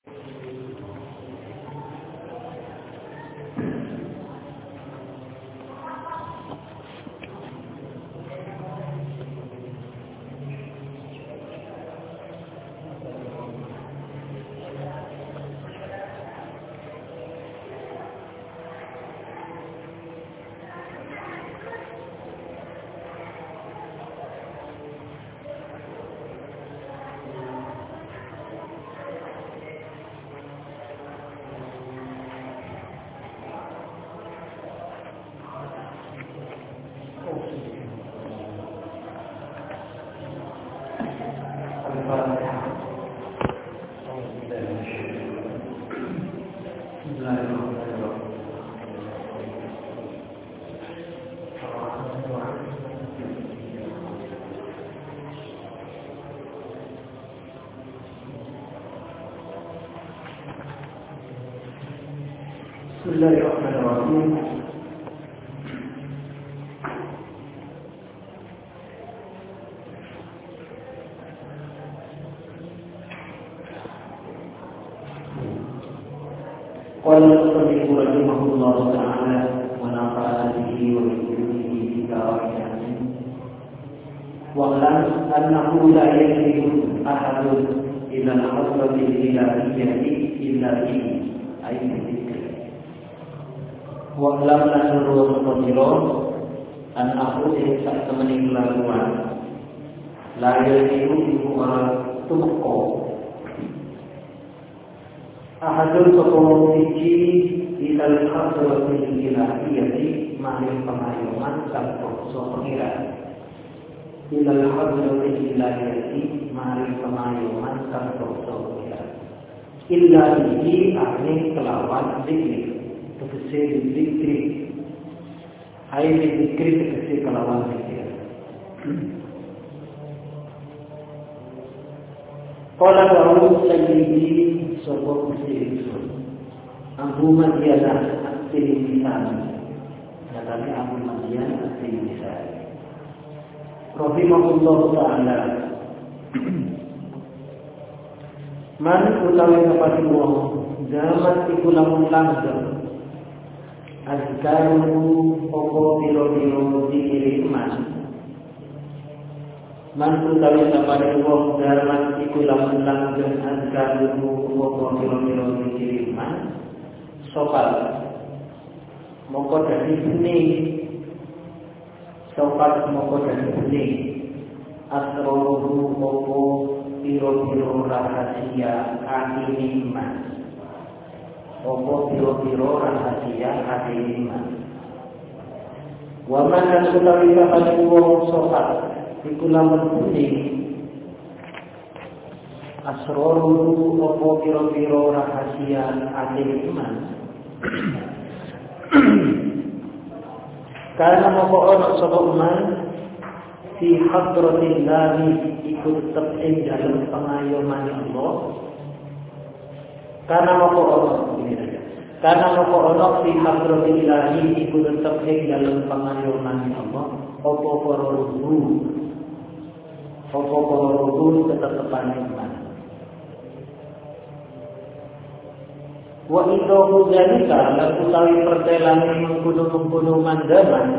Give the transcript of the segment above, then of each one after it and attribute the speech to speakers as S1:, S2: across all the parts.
S1: Bismillahirrahmanirrahim. Qala al-Musannifu rahimahullahu ta'ala wa nafa'ana bihi wa bi ilmihi fi darain. Wa lam annahu la yajidu ahadun ila al-hadrati ilahiyyati illa bihi ayat. Wa lam nasuru sira an aku sak temeni kelakuan la yajidu ibu orang tumko ahadun sokong siji ilal hadratil ilahiyati maring pemayoman kang bangsa pengiran ilal hadratil ilahiyati maring pemayoman kang bangsa pengiran illa bihi ane kelawan zikir tegese zikir ayo zikir tegese kelawan zikir. Qala wa sayyidi sapa usul Abu Madyan at-Tirmidzi katanya Abu Madyan at-Tirmidzi rahimahullah ta'ala man utawi kapati wong zaman iku lamun langgeng azkaru opo biro-biro dikiriman mantu tawi sapane wong zaman iku lamun langgeng azkaru opo biro-biro dikiriman sopat moko dadi bening sopat moko dadi bening asroru opo biro-biro rahasia iman opo biro-biro rahasia iman. Wa man utawi kapane wong sopat iku lamun putih asroru opo biro-biro rahasia iman. Karena moko ono sapa man fi hadratillahi iku tetep ing dalem pengayoman Allah. Karena moko ono fi hadratillahi iku tetep ing dalem pengayoman Allah. Apa para ruhu ketetepan iman. Wa idahu zalika lan utawi pertelane mengkono-mengkono mandaman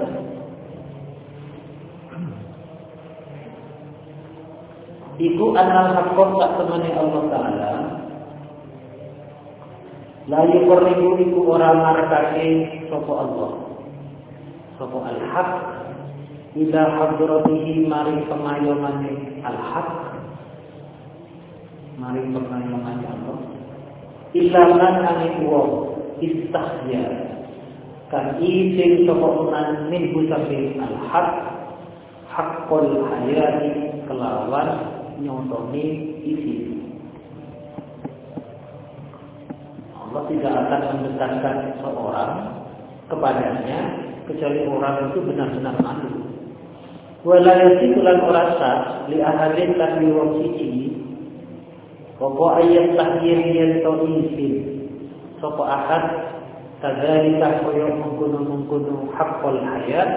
S1: iku anal hakon sak temene Allah Ta'ala la yuqribu iku ora marekake sapa Allah sapa al-haq ila hadratihi mari pengayoman al-haq mari pengayoman Allah illa man ane wong istahya kan isin sapa man min busafi al-haq haqqul hayati kelawan nyotoni isi. Allah tidak akan mendekatkan seorang kepadanya kecuali orang itu benar-benar malu. Wala yasikulan orasa li ahadin tapi wong siji Pokok ayat tahdir yang to isin sapa ahad kadzalika koyo mengkono haqqul hayat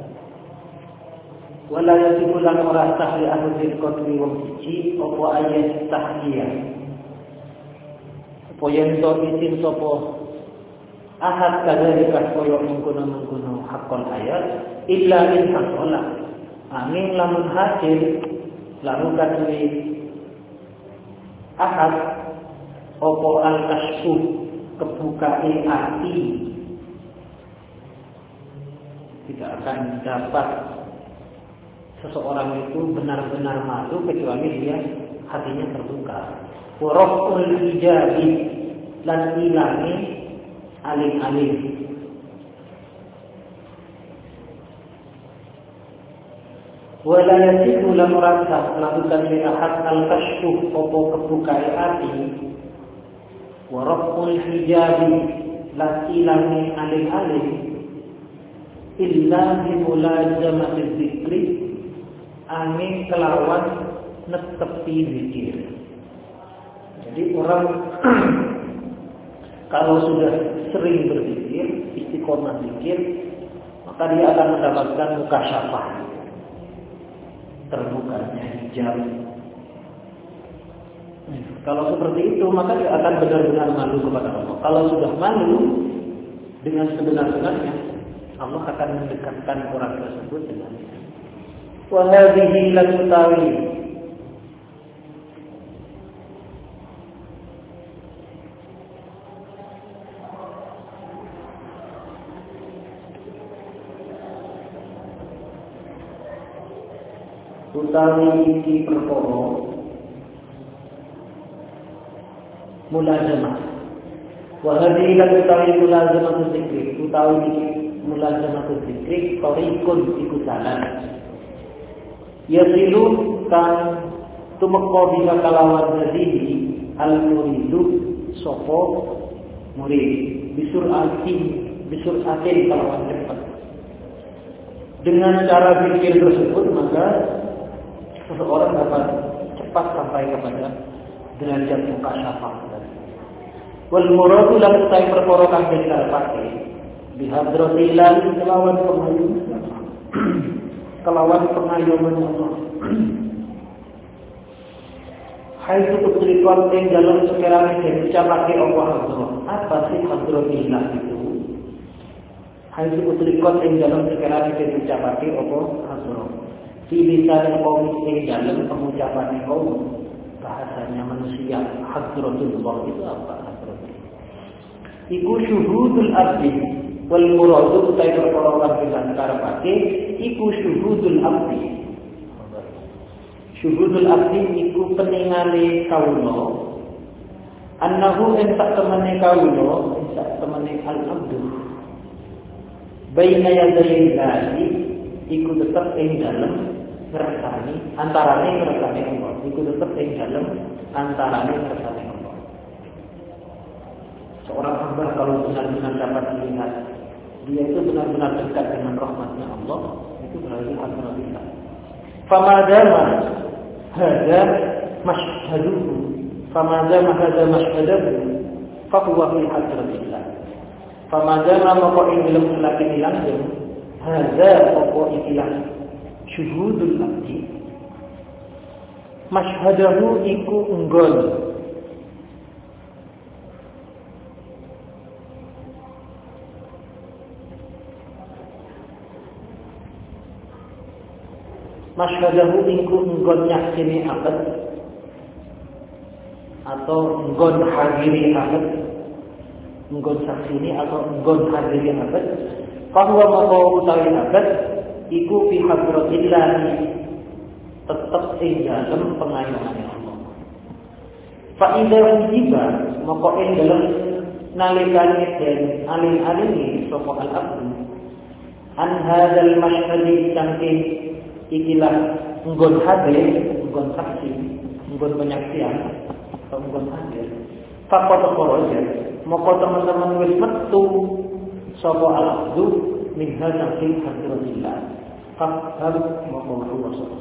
S1: wala yasikulan ora tahli ahadin qadri wong siji apa ayat tahdir supaya ento isin sapa ahad kadzalika koyo mengkono hakon ayat illa in hasola angin lamun hasil lalu kadue ahad opo al-kasfu kebukae hati tidak akan dapat seseorang itu benar-benar malu kecuali dia hatinya terbuka. Waraful hijabi lan ilangi aling-aling. Wala yasiku lam rasa lakukan li ahad al-kashfu opo kebukae hati. Waraful hijabi lan ilangi aling-aling illa bimulazamati dzikri angin kelawan netepi zikir. Jadi orang kalau sudah sering berzikir, istiqomah zikir, maka dia akan mendapatkan mukasyafah, terbukanya hijab. Kalau seperti itu, maka dia akan benar-benar malu kepada Allah. Kalau sudah malu dengan sebenar-benarnya, Allah akan mendekatkan orang tersebut dengannya. Wa hadhihi la tutawi iki perkara mulazamah. Wa hadhihi la tutawi mulazamah dzikri utawi mulazamah dzikri tariqun iku jalan yasilu kan tumeka bisa kalawan jadi al-muridu sapa murid bisur'atin kalawan cepat. Dengan cara zikir tersebut maka seseorang dapat cepat sampai kepada derajat mukasyafah. Wal muradu lan utai perkara kang dikarepake bihadratillah kelawan pengayoman Allah. Hai itu berikut yang dalam sekiranya diucapake Allah Allah. Apa sih hadratillah itu? Hai itu berikut yang dalam sekiranya diucapake Allah Allah. Lisan kaum yang dalam pengucapan kaum bahasanya manusia hadratullah itu apa hadratullah? Iku syuhudul abdi wal muradu utai perkara kang dikarepake iku syuhudul abdi. Syuhudul abdi iku peningale kawula annahu sak temene kawula sak temene al abdu baina yadayillahi iku tetep ing dalem ngrasani antarane ngrasani Allah iku tetep ing dalem antarane ngrasani Allah. Seorang hamba kalau benar-benar dapat melihat dia itu benar-benar dekat dengan rahmatnya Allah, itu berarti hadratullah. Famadama hadza mashhaduhu famadama hadza mashhaduhu fahuwa fi hadratillah. Famadama maka ing dalam lakin langsung hadza apa ikilah syuhudul abdi mashhadahu iku enggon masyhadahu iku enggon nyaksini akad atau enggon hadiri akad enggon saksini atau enggon hadiri akad bahwa maka utawi akad iku fi hadratillah tetep ing dalem pengayoman Allah. Fa idza ujiba maka ing dalem nalikane den aling-alingi sapa al-abdu an hadzal masyhadi saking ikilah nggon hadir, nggon saksi, nggon penyaksian atau nggon hadir. Fakot koroja, maka teman-teman wis metu sapa al-abdu min hadzal hadratillah. Faham maka Rasulullah.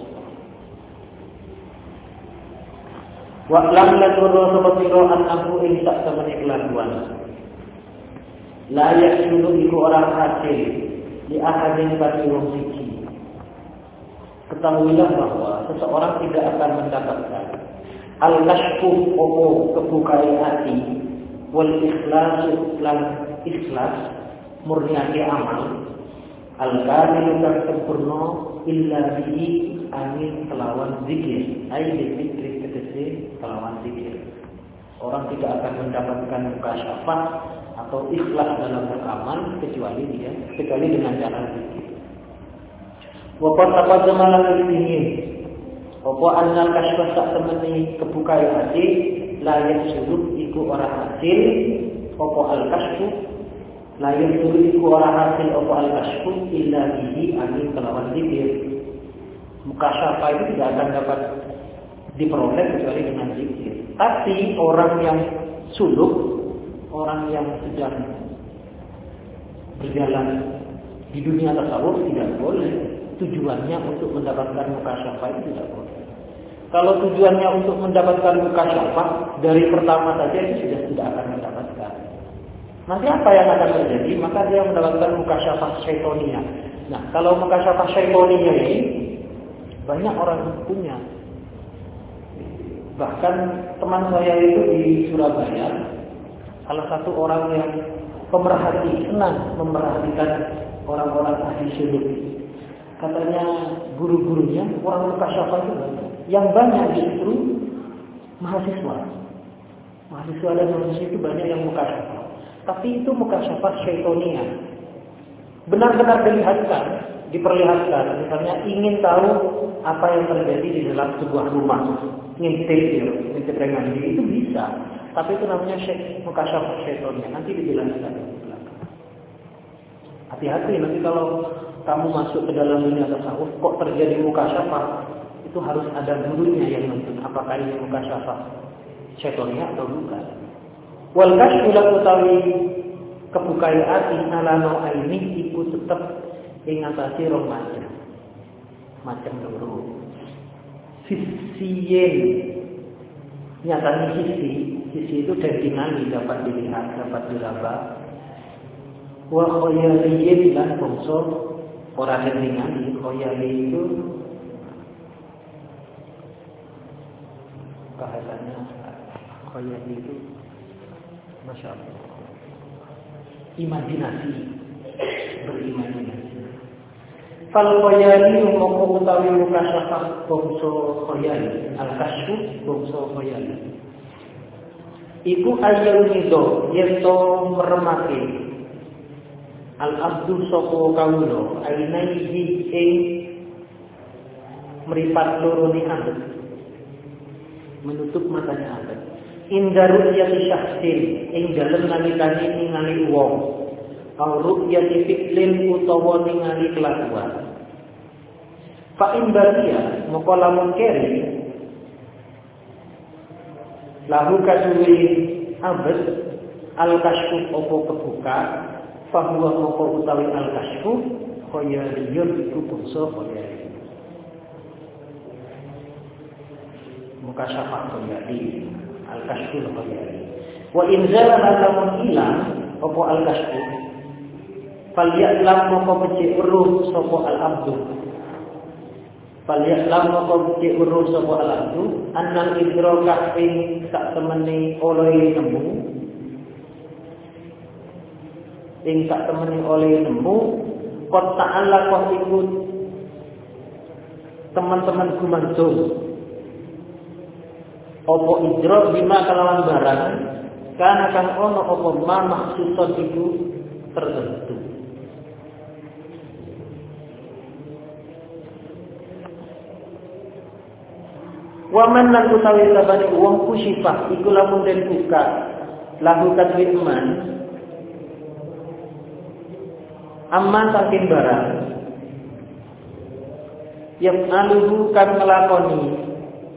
S1: Wa lam lakunu seperti an aku ing sak temene kelakuan. La yasulu iku orang hasil di ahadin bagi wong siji. Ketahuilah bahwa seseorang tidak akan mendapatkan al-kashfu opo kebukaan hati wal ikhlasu lan ikhlas murniake amal al-kamil kang sempurna illa bihi angin kelawan zikir ai zikir tegese kelawan zikir. Orang tidak akan mendapatkan mukasyafah atau ikhlas dalam beramal kecuali dengan cara zikir. Wa qad taqaddama al-dinin apa annal kasyfa sak temeni kebukai hati layak suluk iku ora hasil apa al-kasyfu layak suluk iku ora hasil apa al-kasyfu illa bihi angin kelawan zikir. Mukasyafah itu tidak akan dapat diperoleh kecuali dengan zikir. Tapi orang yang suluk, orang yang sedang berjalan di dunia tasawuf tidak boleh tujuannya untuk mendapatkan mukasyafah itu tidak boleh. Kalau tujuannya untuk mendapatkan mukasyafah dari pertama saja itu sudah tidak akan mendapatkan. Nanti apa yang akan terjadi? Maka dia mendapatkan mukasyafah syaitonia. Nah, kalau mukasyafah syaitonia ini banyak orang punya. Bahkan teman saya itu di Surabaya, salah satu orang yang pemerhati, senang memerhatikan orang-orang ahli suluk. Katanya guru-gurunya orang mukasyafah itu banyak. Yang banyak justru mahasiswa. Mahasiswa dan mahasiswa itu banyak yang mukasyafah. Tapi itu mukasyafah syaitonia. Benar-benar diperlihatkan. Misalnya ingin tahu apa yang terjadi di dalam sebuah rumah. Ngintip dengan diri itu bisa. Tapi itu namanya mukasyafah syaitonia. Nanti dijelaskan di belakang. Hati-hati nanti kalau kamu masuk ke dalam dunia tasawuf kok terjadi mukasyafah, itu harus ada gurunya yang nuntun apakah ini mukasyafah syaitonia atau bukan. Wal kasyfu la utawi kebukai ati alano aini iku tetep ing atase rong macam loro. Sisiyen nyatane sisi itu dagingani dapat dilihat, dapat diraba. Wa khayaliyin lan bangsa ora dagingani, khayali itu bahasanya khayali itu Masya Allah imajinasi, berimajinasi. Fal khayali moko utawi mukasyafah bangsa khayali, al-kasyfu bangsa khayali. Iku ayal nido yeto meremake al-abdu sapa kawula ainaihi ing mripat loro ni abad. Menutup matanya abad. Inda ru'yati syakhsin ing dalem nalikane ningali wong. Au ru'yati fi'lin utawa ningali kelakuan. Fa in baqiya moko lamun keri lahu kadui abad al-kasyfu apa kebuka fa huwa moko utawi al-kasyfu khayaliyun iku bangsa khayali. Mukasyafah khayali, al-kasyfu khayali. Wa in zalama lamun ilang apa al-kasyfu falya'lam moko becik weruh sapa al-abdu. Falya'lam moko becik weruh sapa al-abdu annal idraka ing sak temene oleh nemu. Ing sak temene oleh nemu qad ta'allaqah ikut teman-teman gumantung. Apa idrak bima kalawan barang kana kang ono apa ma maksusun iku tertentu. Wa man lan utawi sabane wong kusifah iku lamun den buka lahu kadwiman amma saking barang yang aluhu kan ngelakoni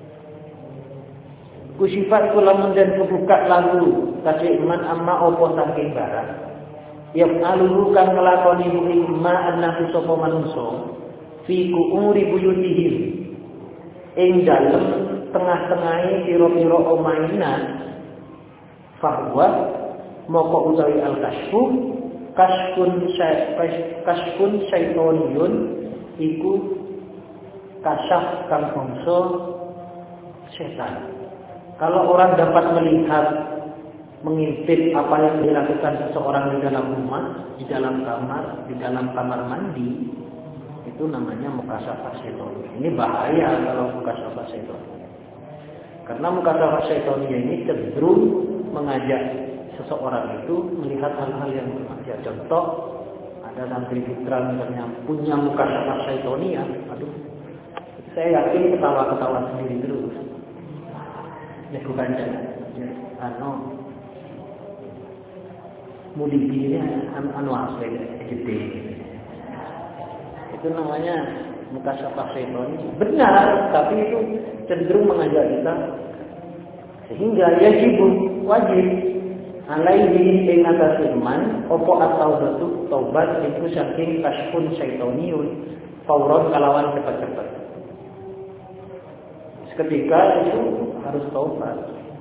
S1: kusifat iku lamun den kebuka lahu kadwiman amma opo saking barang yang aluhu kan ngelakoni ma annahu sapa manungsa fi ku'uri buyutihim ing dalem tengah-tengahe pira-pira omainan bahwa moko utawi al-kasyfu kasyfun syaitoniyun iku kasyaf kang bangsa setan. Kalau orang dapat melihat mengintip apa yang dilakukan seseorang di dalam rumah, di dalam kamar mandi, itu namanya mukasyafah syaitan. Ini bahaya kalau mukasyafah syaitan. Karena mukasyafah syaitan ini cenderung mengajak seseorang itu melihat hal-hal yang bermaksiat. Contoh, ada santri putra misalnya punya mukasyafah syaitonia, aduh, saya yakin ketawa-ketawa sendiri terus. Ya bukan mudibinya asli gede. Itu namanya mukasyafah syaitoni. Benar, tapi itu cenderung mengajak kita sehingga wajib alaihi ing atase iman apa at-taubatu taubat itu saking kashfun syaitoniun fauron kalawan cepat-cepat. Seketika itu harus taubat.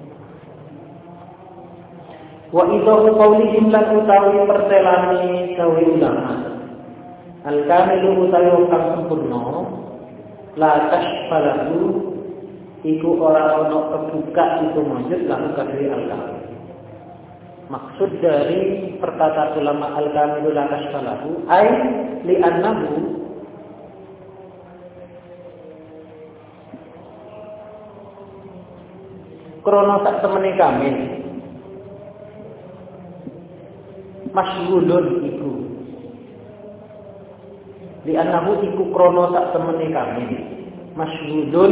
S1: Wa idhu qaulihim lan utawi pertelani sawi ulama al-kamilu utawi kang sempurna la tashfalahu iku ora ana kebuka itu maksud lan kadri al-kamil. Maksud dari perkataan ulama al-kamilu la tashfalahu ay li'annahu krana sak temene kamil masyghulun iku li'annahu iku krana sak temene kamil masyghulun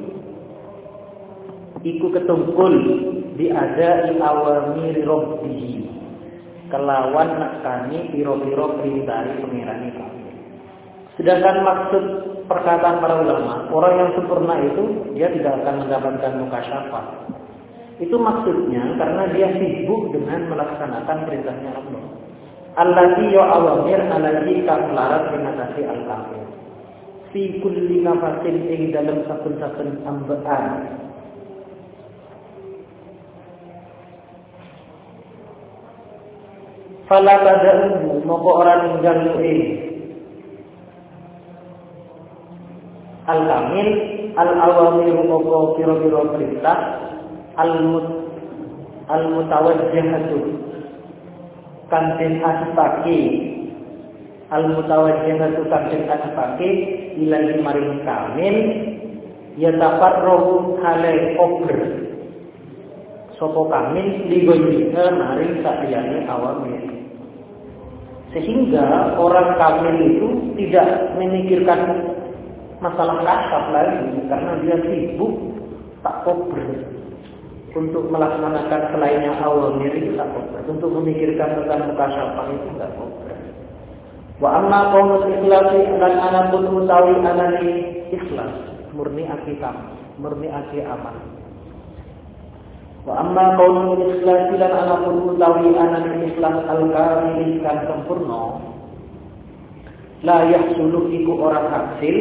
S1: iku ketungkul diadai awamir rabbihi kelawan nakani piro-piro perintah pengirani kami. Sedangkan maksud perkataan para ulama, orang yang sempurna itu dia tidak akan mendapatkan mukasyafah. Itu maksudnya karena dia sibuk dengan melaksanakan perintahnya Allah. Allati ya awamir allati kang larat mengatasi al-kamil. Fi kulli nafasin ing dalam saben-saben ambekan. Fala tada'uhu moko orang ninggal al-kamil al-awamir moko piro-piro perintah al-mutawajjihatu kantin asipake al-mutawajjihatu kantin asipake ilahi maring kamil yatafarrohu halai ober sopo kamil ligoyika maring sakliyane awamir. Sehingga orang kamil itu tidak memikirkan masalah kasab lagi karena dia sibuk tak kober untuk melaksanakan selainnya awamir itu tak kober, untuk memikirkan tentang mukasyafah itu tak kober. Wa amma qaulul ikhlasi lan anapun utawi anani ikhlas murni akikam murni aki amal. Wa amma qaulul ikhlasi lan anapun utawi anani ikhlas al-kamil kan sempurna la yahsulu iku orang hasil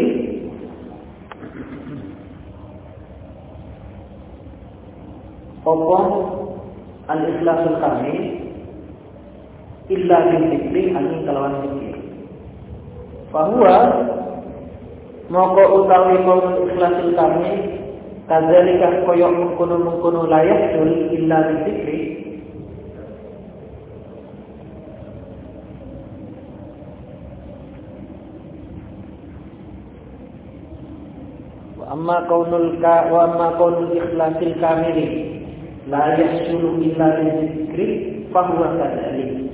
S1: apa al-ikhlasul kamil illa bil dzikri angin kalawan zikir. Bahwa moko utawi qaulul ikhlasul kamil kadzalika koyo mengkono layak sul illa bil dzikri. Wa amma qaulul ikhlasil kamil la yahsulu illa bizikri fahuwa kadzalik.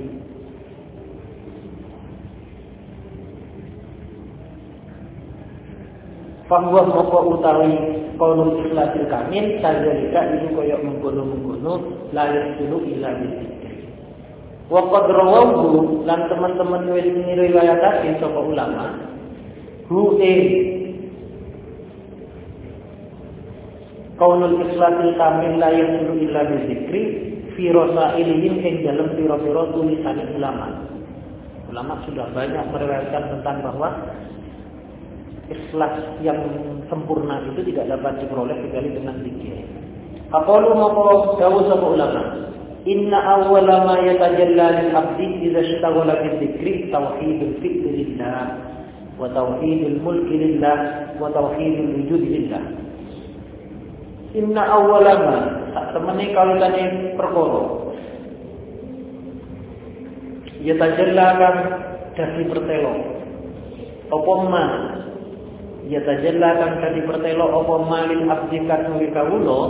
S1: Fahuwa moko utawi qaulul ikhlasil kamil kadzalika itu kaya mengkono la yahsulu illa bizikri. Wa qad rawahu lan teman-teman wis ngriwayatake sapa ulama qaulul ikhlasil kamil la yahsulu illa bizikri fi rasailihim ing dalam pira-pira tulisan ulama. Ulama sudah banyak meriwayatkan tentang bahwa ikhlas yang sempurna itu tidak dapat diperoleh kecuali dengan zikir. Aqalu maqala dawuh sapa ulama, inna awwala ma yatajalla lil abdi idza ishtaghala bi dzikri tauhidul fi'li lillah wa tauhidul mulki lillah wa tauhidul wujud lillah. Inna awwala ma sak temene kawitane perkara yatajallakan dadi pertelo apa ma yatajallakan dadi pertelo apa malil abdi kang kawula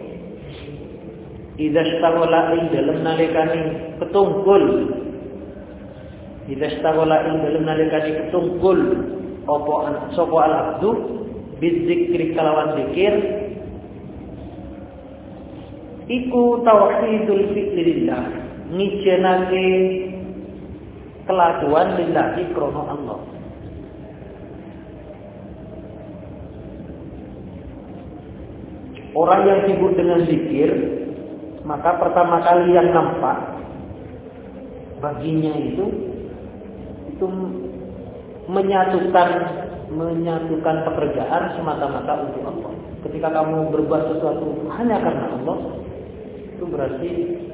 S1: idza stawala ing dalem nalikane ketungkul idza stawala ing dalem nalikane ketungkul apa sapa al abdu bizikri kalawan zikir iku tauhidul fi'lillah ngijenake kelakuan lillahi krana Allah. Orang yang sibuk dengan zikir, maka pertama kali yang nampak baginya itu menyatukan pekerjaan semata-mata untuk Allah. Ketika kamu berbuat sesuatu hanya karena Allah, itu berarti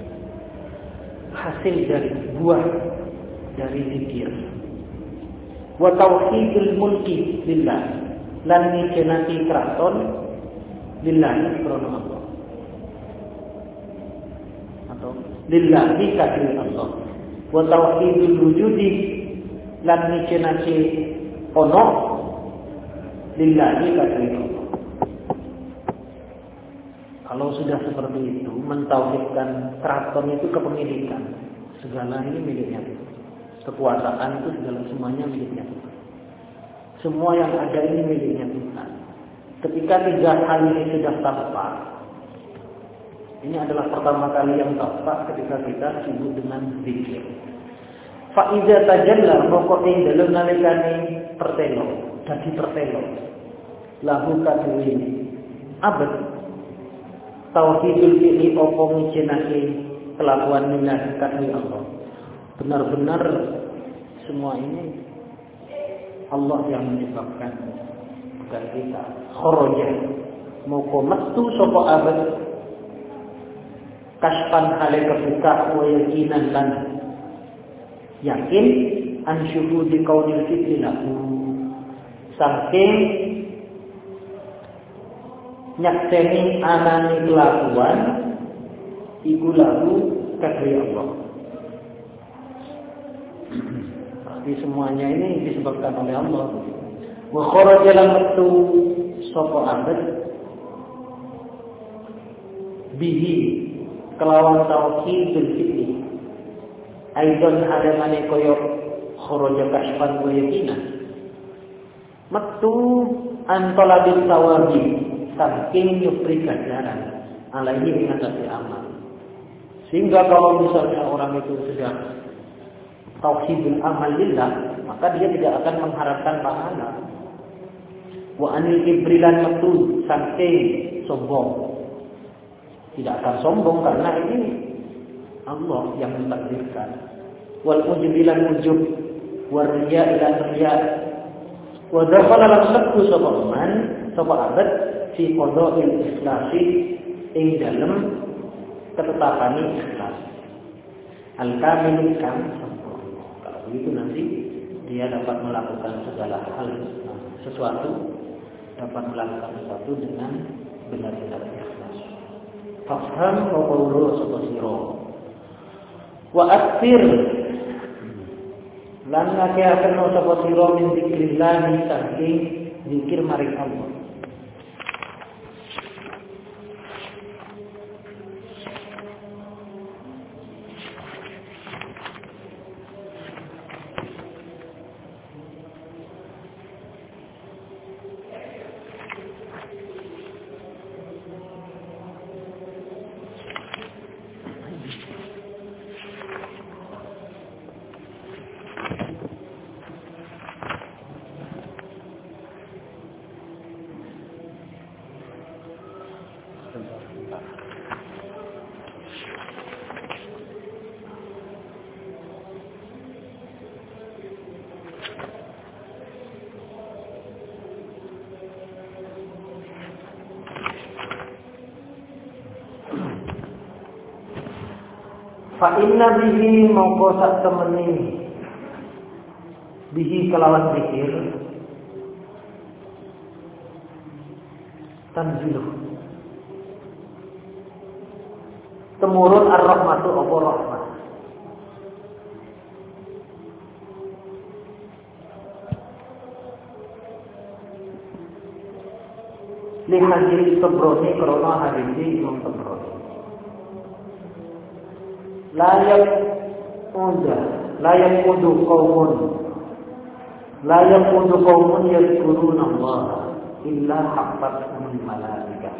S1: hasil dari buah dari zikir. Wa tauhidul mulki lillah lan nijenati kraton lillahi krana Allah. Atau lillahi kadri Allah. Wa tauhidul wujudi lan nijenati ono lillahi kadri Allah. Kalau sudah seperti itu, mentauhidkan keraton itu kepemilikan. Segala ini miliknya Tuhan. Kekuasaan itu segala semuanya miliknya Tuhan. Semua yang ada ini miliknya Tuhan. Ketika tiga hal ini sudah tampak, ini adalah pertama kali yang tampak ketika kita sibuk dengan zikir. Faiza tajalla pokok ing dalem nalikane pertelo, dadi pertelo. Lahu kadwi abad tauhidul fi'li apa ngijenake kelakuan minat kadri Allah. Benar-benar semua ini Allah yang menyebabkan, bukan kita. Kharaja moko metu sapa abad kaspan hale kebuka wa yakinan lan yakin an syuhudi qaulil fi'li lahu saking nyakseni anani kelakuan iku lagu kadri Allah. Pasti semuanya ini disebabkan oleh Allah. Wa kharaja lam metu sapa abad bihi kelawan tauhidul fi'li aidon hadamane koyo kharaja kasfan wa yakinan metu antolabil tawabi saking nyupri ganjaran alaihi mengatasi amal. Sehingga kalau misalnya orang itu sudah tauhidul amal lillah, maka dia tidak akan mengharapkan pahala. Wa anil ibrilan metu saking sombong, tidak akan sombong karena ini Allah yang mentakdirkan. Wal ujbilan ujub wa riya ila riya wa dakhala lasaqu sabaman sapa abad fi qada'il ikhlasi ing dalem ketetapane ikhlas al-kamil kan sempurna. Kalau begitu nanti dia dapat melakukan segala hal sesuatu dengan benar-benar ikhlas. Faham wa qawlu sapa wa akthir lan ngake-aken sapa sira min zikrillah saking zikir maring Allah. Fa inna bihi mongko sak temeni bihi kelawan zikir tanziluh temurun ar-rahmatu apa rahmat li hadis Tabrani krana hadis Imam Tabrani. La yaqudu qaumun yadhkuruna Allah illa hafathumul malaikah.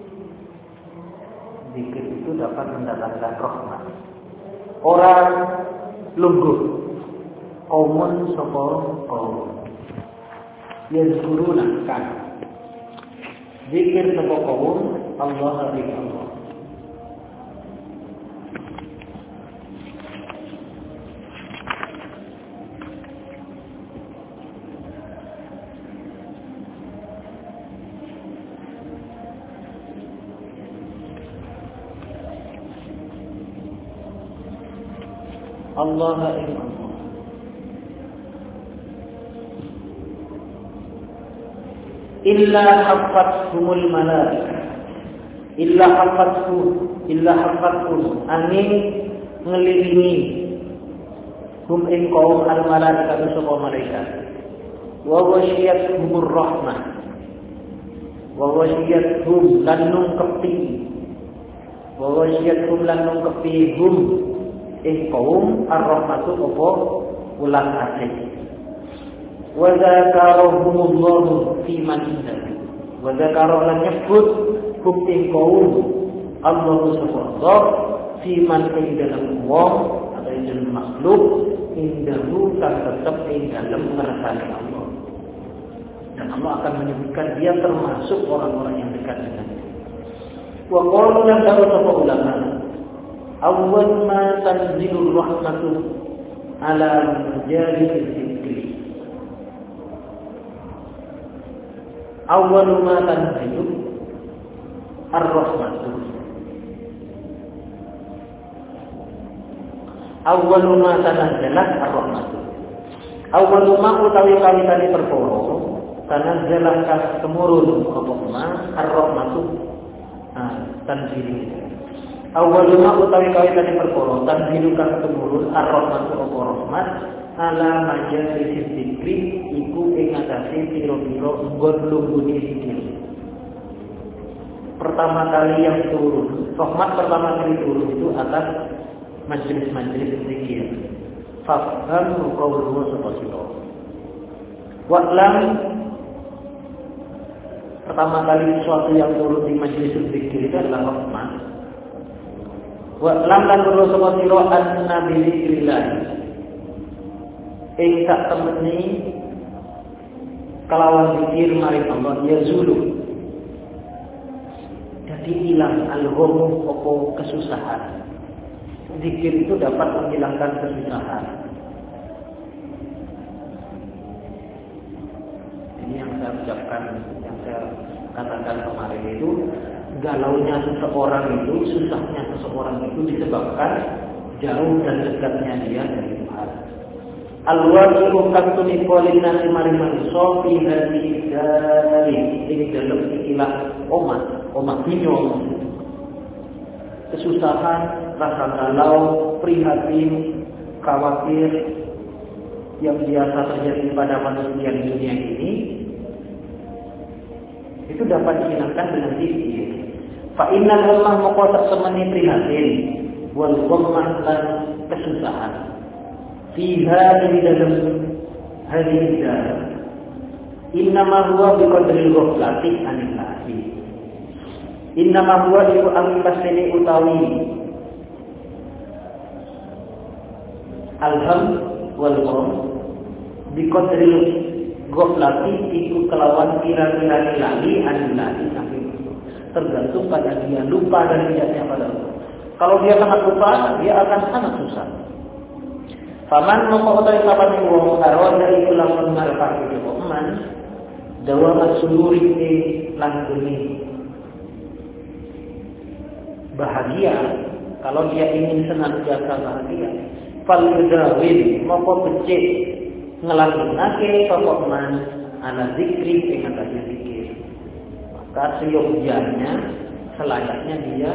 S1: Zikir itu dapat mendatangkan rahmat. Orang lungguh qaumun sapa qaum yadhkuruna kan zikir sapa kaum Allah ing Allah. Allah ing Allah. Illa hafathumul malaikah. Illa hafathum angin ngelilingi hum ing kaum al malaikah sapa malaikat. Wa wasiyatuhumur rahmah. Wa wasiyatuhum lan nungkepi hum ing kaum ar-rahmatu apa ulang asih. Wa dzakarahumullahu fi man indahu. Wa dzakara lan nyebut hum ing kaum Allah subhanahu fi man ing dalam wong atau ing dalam makhluk indahu kan tetap ing dalam ngersane Allah. Dan Allah akan menyebutkan dia termasuk orang-orang yang dekat dengannya. Wa qalu lan sapa ulama awwal ma tanzilur rahmatu ala majalis dzikri. Awwal ma tanzilu ar-rahmatu. Awwal ma tanazzalat ar-rahmatu. Awwal ma utawi kawitane perkara tanazzalat kemurun apa ma ar-rahmatu. Tanzilu. Awal ma utawi kawitane perkara tanzilu kang tumurun ar-rahmatu apa rahmat ala majalis dzikri iku ing atase pira-pira nggon lunggune zikir. Pertama kali yang turun, rahmat pertama kali turun itu atas majelis-majelis zikir. Faham qauluhu subhanahu wa ta'ala. Pertama kali sesuatu yang turun di majelis zikir itu adalah rahmat. Wa lam lan perlu sapa sira annabi zikrillah. Ing sak temeni kelawan zikir maring Allah ya zulu. Jadi hilang al-gham apa kesusahan. Zikir itu dapat menghilangkan kesusahan. Ini yang saya ucapkan, yang saya katakan kemarin itu, galaunya seseorang itu, susahnya seseorang itu disebabkan jauh dan dekatnya dia dari Tuhan. Al-waqi'u katuni qolin nasi manusa fi hadhihi dari ing dalem ikilah omah bingung. Kesusahan, rasa galau, prihatin, khawatir yang biasa terjadi pada manusia di dunia ini itu dapat dihilangkan dengan zikir. Fa innal Allah maqata semani prihatin wal ghammah lan kesusahan. Fiha di dalam hadis innama huwa biqadril ghaflati anillahi. Innama huwa iku angkasene utawi alham wal gham biqadril ghaflati iku kelawan kira-kira lali anillahi sampai tergantung pada dia lupa dan tidaknya pada Allah. Kalau dia sangat lupa, dia akan sangat susah. Faman mengkotori kapan wong arwah dari ulang marfat itu man dawa sururi langguni bahagia. Kalau dia ingin senantiasa bahagia, fal yudawil moko becik ngelanggengake sapa man ana zikri ing atase zikir. Maka seyogyanya selayaknya dia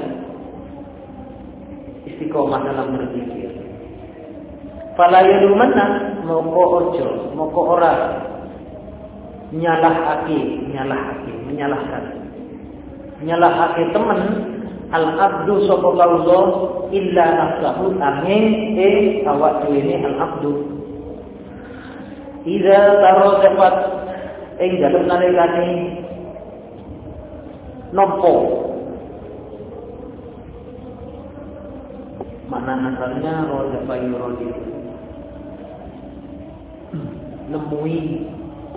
S1: istiqomah dalam berzikir. Fala yalumanna moko ojo, moko ora menyalahkan nyalahake temen al-abdu sapa kawula illa nafsahu angin awak dhewe ne al-abdu idza taradafat dalem nalikane nampa mana asalnya radafa yuradi nemui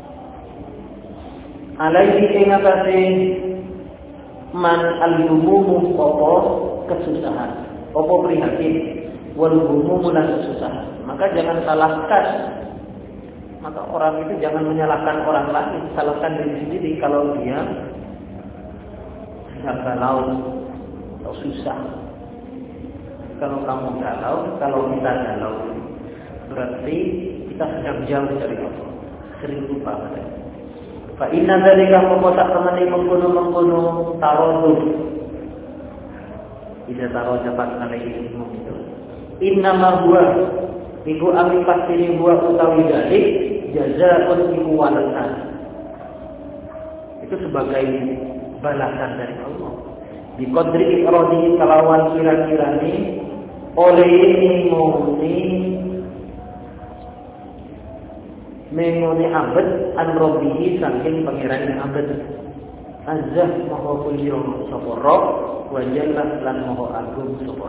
S1: alaihi ing atase man al-humumu apa kesusahan apa prihatin wal humumu lan kesusahan. Maka jangan salahkan, maka orang itu jangan menyalahkan orang lain, salahkan diri sendiri kalau dia sedang galau atau susah. Kalau kamu galau, kalau kita galau, berarti kita sedang jauh dari Allah, sering lupa padanya. Fa inna dzalika maqata temani mengkono tarodud. Ida tarodud dapat alaihi ilmu itu. Inna ma huwa iku ami pastine huwa utawi dalik jazaa'un iku walasan. Itu sebagai balasan dari Allah. Bi qadri iradi kalawan kira-kirane oleh mengoni abad an robbihi saking pangeran abad azza maha kuliyah sapa wa jallah lan maha agung sapa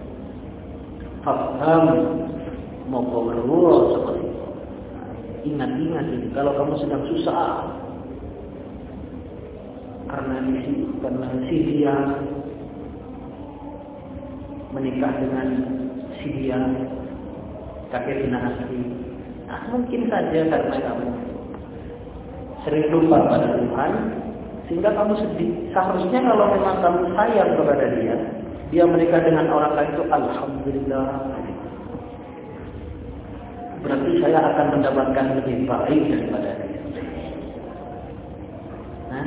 S1: faham maka berwura sapa ingat ini kalau kamu sedang susah karena si dia menikah dengan si dia kakek dinasti. Nah, mungkin saja karena kamu sering lupa pada Tuhan sehingga kamu sedih. Seharusnya kalau memang kamu sayang kepada dia menikah dengan orang lain itu alhamdulillah. Berarti saya akan mendapatkan lebih baik daripada dia. Nah.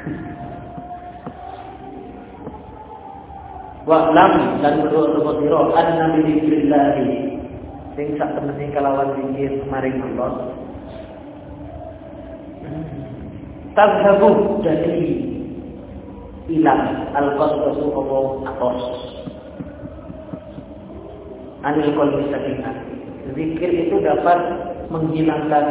S1: Wa'lam dan berdoa anna bi dzikrillah sing sak temene kalawan zikir maring Allah tadhabu jadi ilang al-qasdu apa atos anil qalbi sakinah. Zikir itu dapat menghilangkan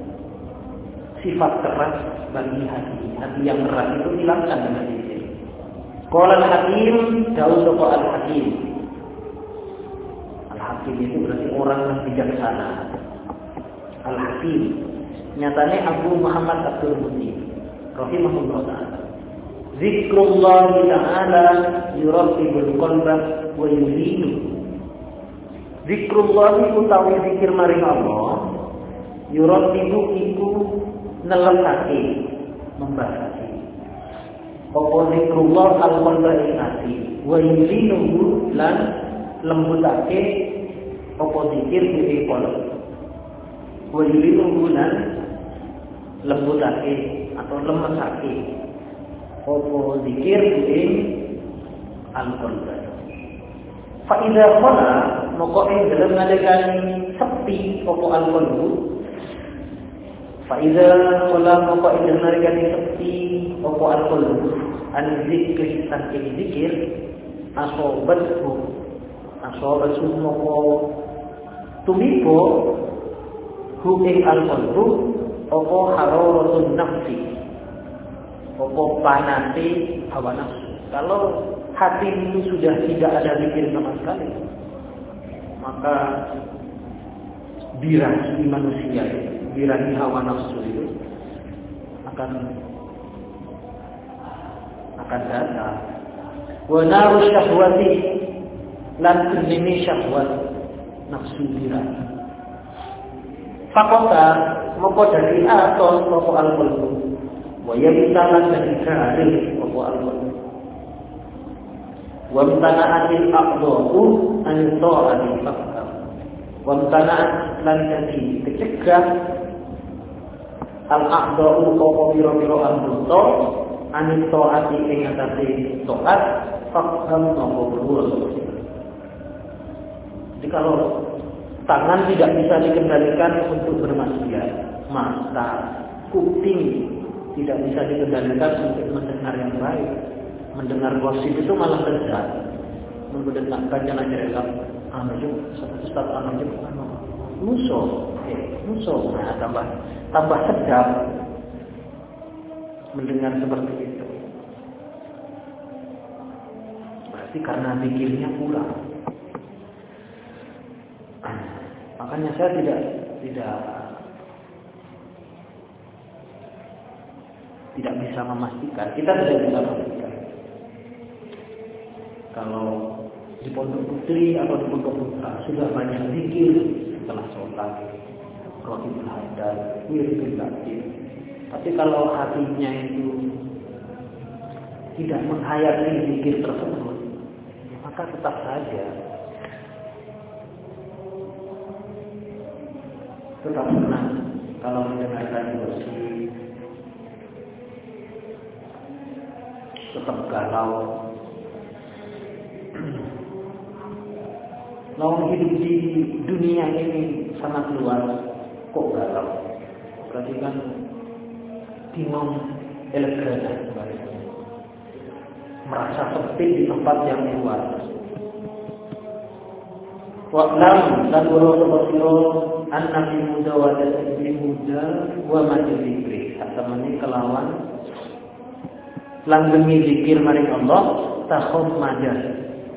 S1: sifat keras bagi hati yang keras itu hilangkan dengan zikir. Qala al-hakim dawu sapa al-hakim. Al-hakim itu berarti orang yang bijaksana. Al-hakim nyatanya Abu Muhammad Abdul Muti rahimahullah ta'ala. Zikrullah ta'ala yurabbul qalba wa yuzinu. Zikrullah utawi zikir maring Allah yurabbu iku nelesake membahasi. Apa zikrullah al-qalba ing ati wa yuzinu lan lembutake apa zikir di kolom. Wa yuzinu lan lembutake atau lemesake apa zikir di al-qalba. Fa idza qala moko ing dalem nalekani sepi apa al-qalbu. Fa idza qala moko ing dalem nalekani sepi apa al-qalbu an zikri saking zikir asobatu moko tumipo hu ing al-qalbu apa hararatun nafsi apa panase hawa nafsu. Kalau hati ini sudah tidak ada zikir sama sekali, maka birahi manusia, birahi hawa nafsu itu akan datang. Wa naru syahwati lan kunimi syahwat nafsu birahi. Fakota moko dari atos moko al-qalbu wa yabtalan dari garing moko al-qalbu. Wamtana'atil aqdhu an ta'ati fakta. Wamtana'at lan jadi kecegah al-aqdhu apa pira-pira anggota an ta'ati ing atase taat fakta nopo berwudu. Jadi kalau tangan tidak bisa dikendalikan untuk bermaksiat, mata, kuping tidak bisa dikendalikan untuk mendengar yang baik, mendengar gosip itu malah lezat. Mendengar kajian aja Ustaz musuh, nah tambah sedap mendengar seperti itu. Berarti karena pikirnya kurang. Makanya saya tidak bisa memastikan. Kita tidak bisa memastikan kalau di pondok putri atau di pondok putra sudah banyak zikir setelah sholat, Rotibul Hadar, Wirdul Latif. Tapi kalau hatinya itu tidak menghayati zikir tersebut, maka tetap saja tetap senang kalau mendengarkan gosip, tetap galau. Lawan hidup di dunia ini sangat luas, kok galau? Berarti kan bingung elegan, merasa sempit di tempat yang luas. Wa'lam dan walau an-nabi muda wa dari muda wa mati zikri. Satemene kelawan langgemi zikir maring Allah takhum majas.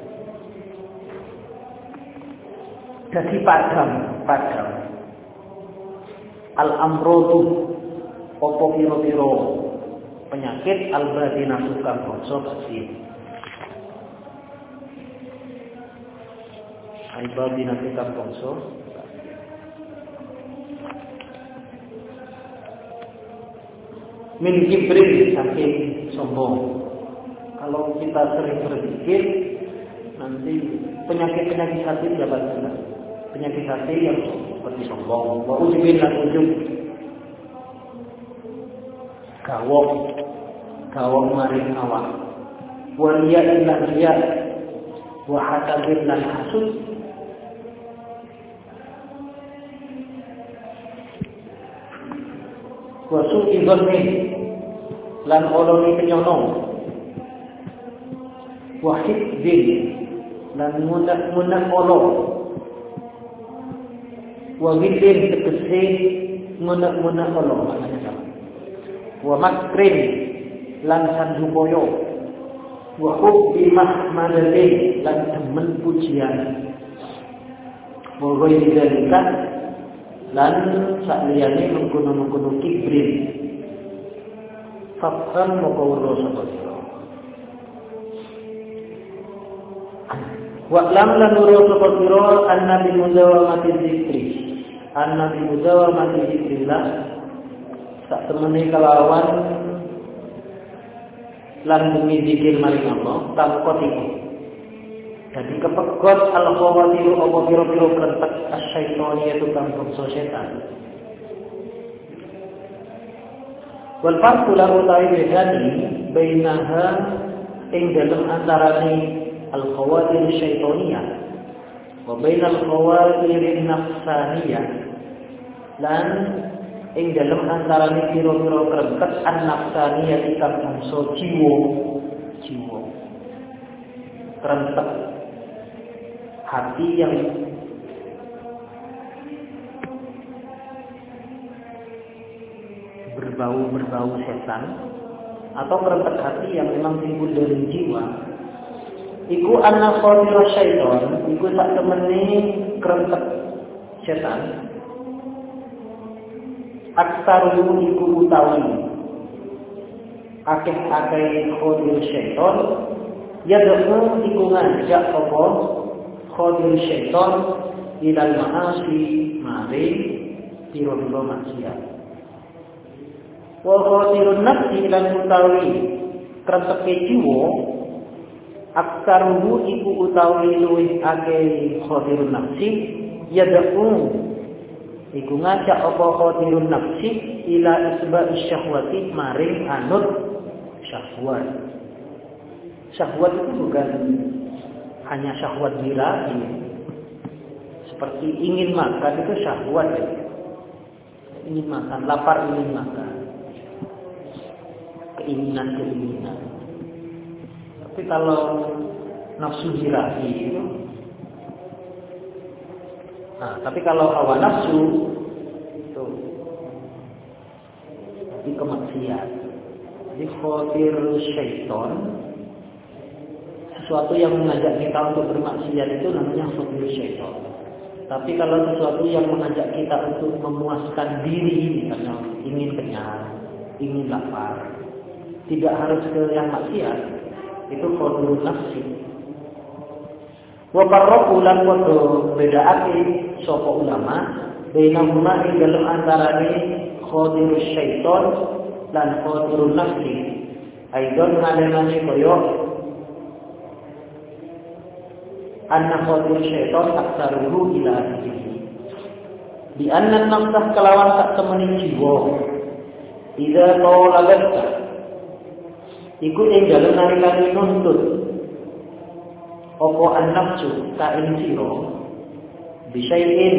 S1: Jadi padam al-amrodu opo piro-piro penyakit al-badina tukang bangsa basi al-badina tukang bangsa min kibrin saking sombong. Kalau kita sering berzikir nanti penyakit hati dapat hilang. Penyakit hati yang seperti sombong, wa ujubin lan ujub, gawok maring awak, wa riya lan riya, wa hatabin lan hasud, wa su'i dhanni lan oloni penyono, wa hibdin lan munak olo, wa ghillin tegese munak olo maknanya sama. Wa makrin lan sanjupaya, wa hubbi mahmadatin lan demen pujian, wa ghairi dzalika lan sakliyane mengkono-mengkono kibrin. Fafham maqawra sabira. Wa lam lan nuru sabira annabi mudawamati dzikri. Annabi mudawamati dzikrillah sak temene kelawan lan demi zikir maring Allah tamkot iku. Jadi kepegot al-khawatiru apa pira-pira krentek asy-syaitani itu kang bangsa setan. Wal farqu la utawi bedani bainaha ing dalem antarane al-khawatir syaitaniyah wa bainal khawatir nafsaniyah lan ing dalem antarane pira-pira krentek an-nafsaniyah kang bangsa jiwa krentek hati yang berbau setan atau krentek hati yang memang timbul dari jiwa. Iku anna khatir syaitan, iku sak temene krentek setan. Aksaru iku utawi akeh-akeh khatir syaitan, yadhu iku ngajak apa khadir syaitan ilal ma'asi mari pira-pira maksiat. Wa khadirun nafsi lan utawi kreteke jiwa aksaruhu iku utawi luwih akeh khadirun nafsi yad'u iku ngajak apa khadirun nafsi ila isba'i syahwati maring anut syahwat. Syahwat itu bukan hanya syahwat birahi. Seperti ingin makan itu syahwat ya. Ingin makan, lapar ingin makan. Keinginan. Tapi kalau nafsu birahi itu, tapi kalau hawa nafsu itu di kemaksiat. Jadi khatir syaitan, sesuatu yang mengajak kita untuk bermaksiat itu namanya khatir syaitan. Tapi kalau sesuatu yang mengajak kita untuk memuaskan diri, misalnya ingin kenyang, ingin lapar, tidak harus ke yang maksiat, itu khatir nafsi. Wa farraqu lan padha bedaake sapa ulama bainahuma ing dalem antarane khatir syaitan lan khatir nafsi. Aidon ngalemane koyo anna khatir syaitan aksaruhu ila akhirih. Di anna nafsah kelawan tak temeni jiwa. Idza tawalatka iku ing dalem nalikane nuntut apa an-nafsu ka ing sira bisayin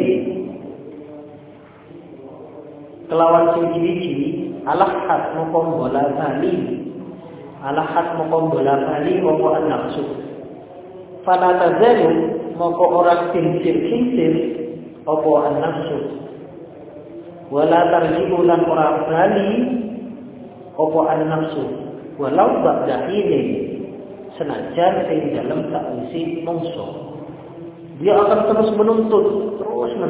S1: kelawan siji-siji alahat moko bola bali alahat moko bola bali apa an-nafsu fala tazalu moko ora kincir-kincir apa an-nafsu wala tarji'u lan ora bali apa an-nafsu walau ba'da hilin senajan di dalam sakwisi mongso, dia akan terus menuntut.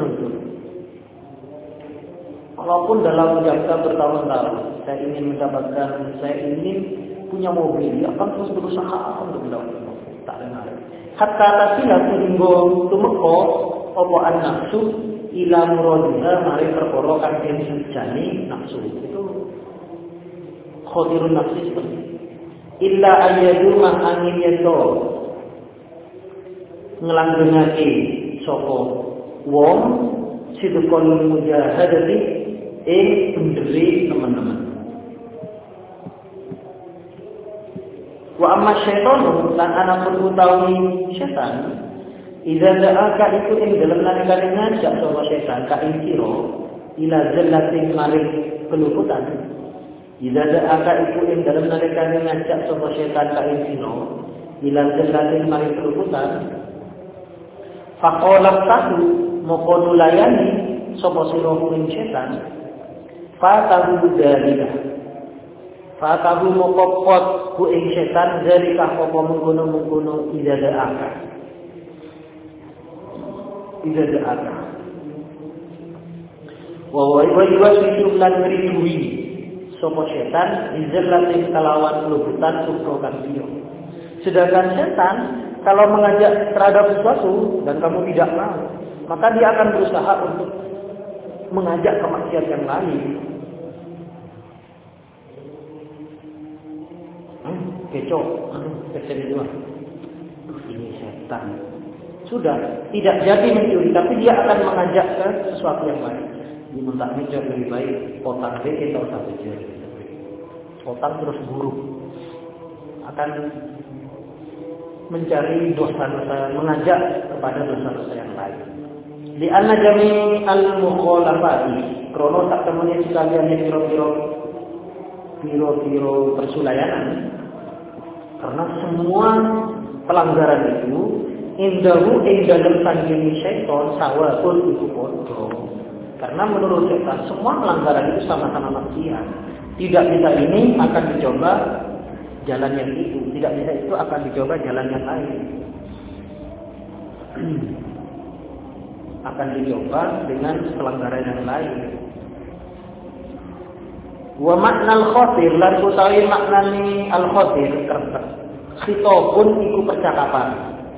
S1: Walaupun dalam jangka bertahun-tahun, saya ingin punya mobil, dia akan terus berusaha untuk mendapatkan mobil. Tak dengar. Hatta tasila hingga tumeka apa an-nafsu ila muradiha mari perkara kang sejane nafsu. Itu khatirun nafsi seperti itu. Illa ayyaduma angin yento ngelanggengake sapa wong sidqul mujahadati benderi teman-teman. Wa amma syaitanu lan ana utawi setan idza da'aka iku ing dalem nalikane ngajak sapa setan ka ing sira ila zallatin maring keluputan. Idza da'aka iku ing dalem nalikane ngajak sapa setan ka ing sira ila zallatin maring keluputan. Faqala satu moko nulayani sapa sira ing setan. Fatahu dalika. Fatahu moko pot ku ing setan dalika apa mengkono-mengkono idza da'aka. Idza da'aka. Wa yuwaswisu lan ridwi sapa setan dizallatin kelawan lubutan sukro kang dia. Sedangkan setan kalau mengajak terhadap sesuatu dan kamu tidak mau, maka dia akan berusaha untuk mengajak kemaksiatan yang lain. Kecoh, kesini dua. Ini setan. Sudah tidak jadi mencuri, tapi dia akan mengajak ke sesuatu yang lain. Minta mencuri lebih baik otak dek atau otak kecil. Otak terus buruk akan mencari dosa-dosa, mengajak kepada dosa-dosa yang lain. Di anna jami al-mukhalafati krono tak temunya sekalian yang piro persulayanan, karena semua pelanggaran itu indahu dalam sanjini syaitan sawabun iku padha. Karena menurut setan semua pelanggaran itu sama-sama maksiat. Tidak bisa ini akan dicoba jalan yang itu, tidak bisa itu akan dicoba jalan yang lain. Akan dicoba dengan pelanggaran yang lain. Wa maknal khatir lan utawi maknane al khatir kertas. Khitabun iku percakapan.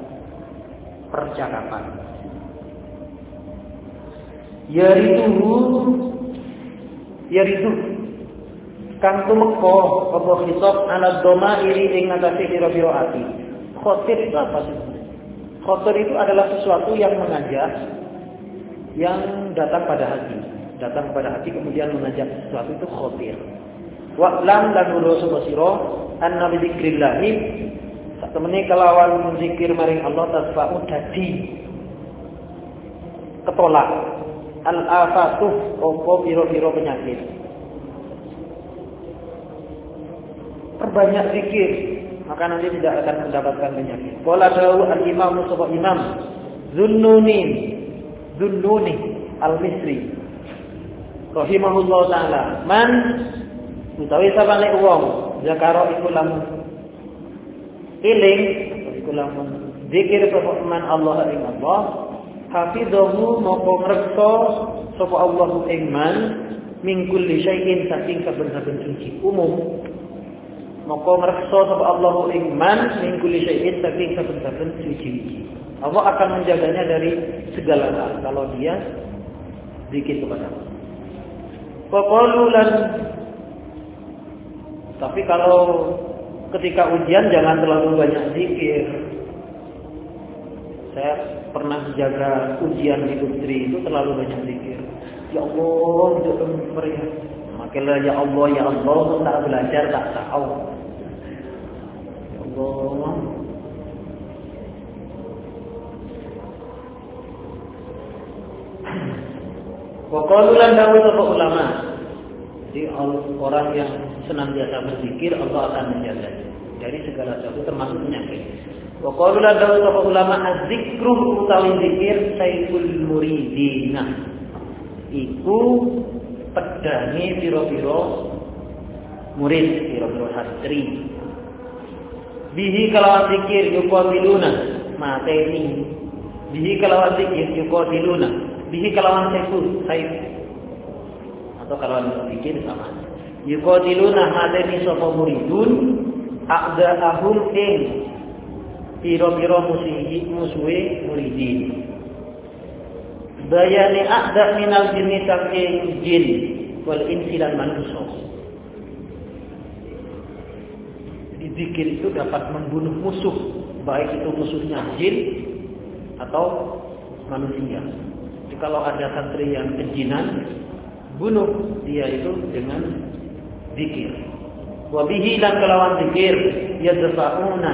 S1: Yaridu kang tumeka apa khitab ala dhamairi ing ngatasi pira-pira ati. Khatir itu apa sih? Khatir itu adalah sesuatu yang mengajak, yang datang pada hati kemudian mengajak sesuatu itu khatir. Wa lam lan nulo sira anna bi dzikrillah satemene kelawan zikir maring Allah tasfa'u dadi ketolak al-afatuh apa pira-pira penyakit. Perbanyak zikir,
S2: maka nanti tidak akan mendapatkan penyakit. Qala dawu al-imam sapa imam Zunnuni al-Misri rahimahullah taala, man utawi sapane wong zakara iku lamun eling iku lamun zikir sapa man Allah ing Allah, hafizahu moko ngreksa sapa Allah ing man min kulli syai'in saking saben-saben suci umum. Moko ngreksa sapa Allah ing man min kulli syai'in saking saben-saben suci. Allah akan menjaganya dari segala hal kalau dia zikir kepada Allah. Faqalulan, tapi kalau ketika ujian jangan terlalu banyak zikir. Saya pernah menjaga ujian di Putri itu terlalu banyak zikir. Ya Allah, untuk mereka. Makanya ya Allah, tak belajar tak tahu. Ya Allah. Waqalulan dawu sapa ulama. Jadi orang yang senantiasa berzikir Allah akan menjaganya dari segala sesuatu termasuk penyakit. Waqalulan dawu sapa ulama az-zikru utawi zikir saiful muridina. Iku pedange pira-pira murid, pira-pira santri. Bihi kalawan zikir yuqatiluna mateni. Bihi kalawan zikir yuqatiluna. Bihi kalawan saif atau kalawan zikir sama. Yuqatiluna mateni sapa muridun a'da'ahum ing pira-pira musuhe muridin. Bayani a'da minal jinni saking jin wal insi lan manusia. Jadi zikir itu dapat membunuh musuh, baik itu musuhnya jin atau manusia. Jadi kalau ada santri yang kejinan, bunuh dia itu dengan zikir. Wa bihi lan kelawan zikir yadfa'una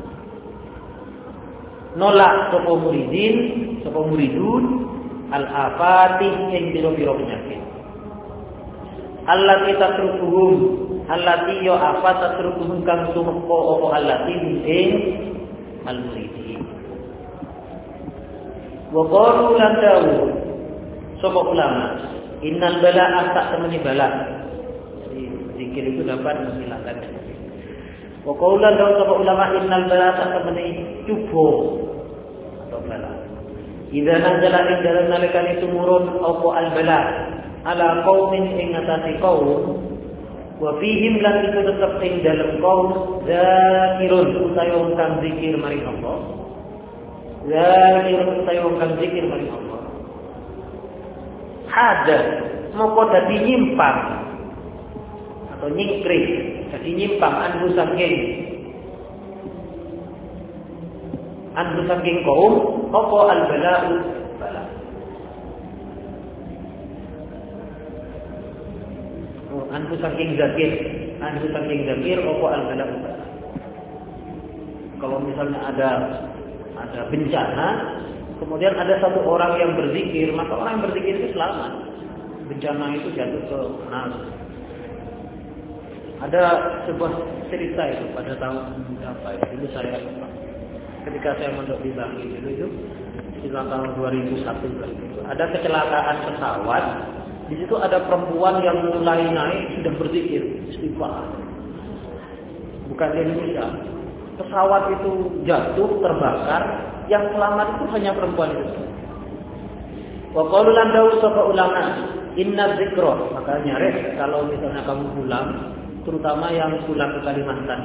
S2: nolak sapa muridun al-afati yang biro-biro penyakit. Allati tatrukuhum, allati yo afat tatrukuhum kang tumeka apa allati ing al-muridin. Wa qalu lan dawu sapa ulama, innal bala'a tak temani bala. Zikir itu dapat menghilangkan penyakit. Wa qalu lan dawu sapa ulama, innal bala'a tak temani cubo atau bala. Idza nazala ing dalam nalikan itu murun apa al-bala ala qaumin ing atase kaum wa fihim lan itu tetep ing dalam kaum zakirun utawa wong kang zikir maring Allah. Zakirun utawa wong kang zikir maring Allah. Hada moko dadi nyimpang atau nyingkring, dadi nyimpang anhu saking kaum apa al-bala'u bala. Anhu saking zakir apa al-bala'u bala. Kalau misalnya ada bencana, kemudian ada satu orang yang berzikir, maka orang yang berzikir itu selamat. Bencana itu jatuh ke nas. Ada sebuah cerita itu pada tahun berapa itu? Dulu saya ketika saya mondok di Bangil itu sekitar tahun 2001 ada kecelakaan pesawat. Di situ ada perempuan yang mulai naik sudah berzikir istighfar. Bukan di Indonesia. Pesawat itu jatuh terbakar, yang selamat itu hanya perempuan itu. Wa qalu lan dawu sapa ulama, inna dzikra, makanya kalau misalnya kamu pulang, terutama yang pulang ke Kalimantan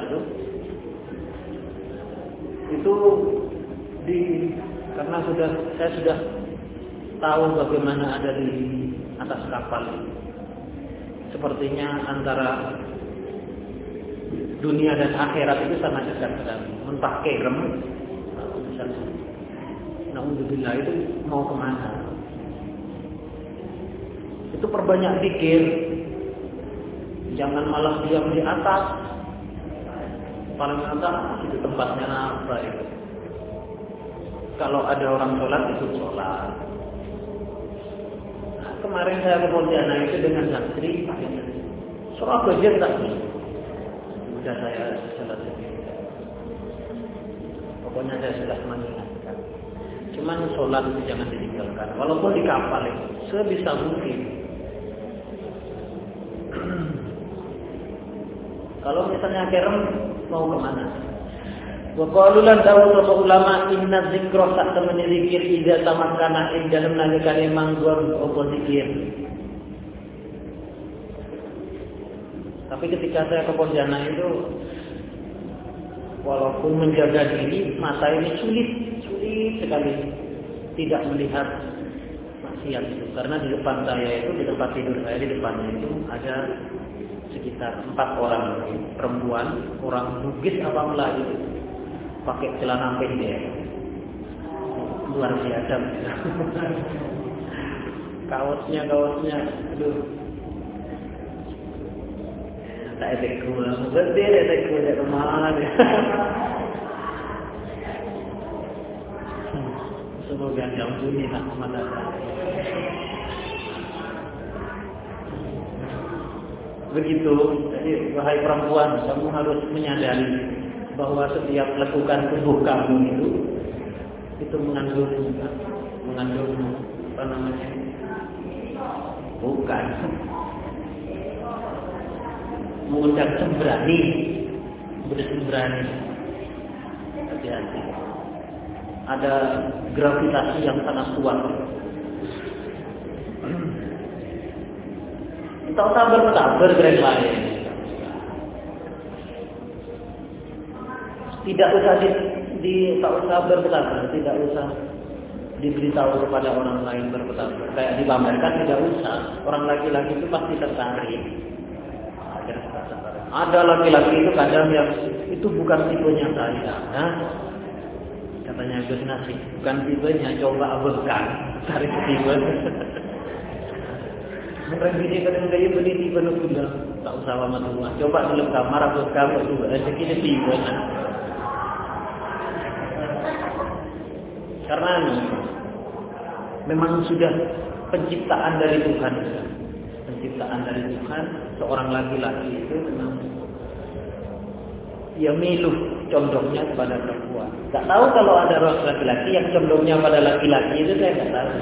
S2: itu karena saya sudah tahu bagaimana ada di atas kapal. Sepertinya antara dunia dan akhirat itu sangat dekat sekali. Mentah kerem, misalnya, naudzubillah itu mau kemana? Itu perbanyak zikir. Jangan malah diam di atas. Paling atas itu tempatnya apa itu? Kalau ada orang sholat itu sholat. Nah, kemarin saya ke Pontianak itu dengan santri, sholat aja tak bisa. Sudah saya sholat sendiri. Pokoknya saya sudah mengingatkan. Cuman sholat itu jangan ditinggalkan. Walaupun di kapal itu, sebisa mungkin. Kalau misalnya kerem mau kemana? Wa qalu lan dawu ulama inna dzikra sak temene zikir idza tamakkana ing dalem nalikane manggon apa zikir. Tapi ketika saya ke Pontianak itu walaupun menjaga diri, mata ini sulit sekali tidak melihat maksiat itu. Karena di depan saya itu, di tempat tidur saya di depannya itu ada sekitar 4 orang perempuan, orang Bugis apa Melayu, pakai celana pendek, luar biasa. kaosnya, aduh. Tak ada kurang, betul ada kurang kemana dia. Semoga diampuni rahmat Allah. Begitu, jadi wahai perempuan, kamu harus menyadari bahwa setiap lekukan tubuh kamu itu mengandung apa namanya? Bukan. Mengundang sembrani, bersembrani. Hati-hati. Ada gravitasi yang sangat kuat. Tak usah bersabar keren lain. Tidak usah tak usah bersabar, tidak usah diberitahu kepada orang lain bersabar. Kayak dipamerkan tidak usah. Orang laki-laki itu pasti tertarik. Ada laki-laki itu kadang yang itu bukan tipenya saya, katanya Gus Nasi, bukan tipenya, coba abaikan, tarik ke tipe. Mereka ini kadang gaya beli tipe nukulah, tak usah lama tua, coba dalam kamar atau kamar tu, segini tipenya. Karena memang sudah penciptaan dari Tuhan. Penciptaan dari Tuhan, seorang laki-laki itu memang dia miluh condongnya kepada perempuan. Tak tahu kalau ada roh laki-laki yang condongnya pada laki-laki itu saya tak tahu.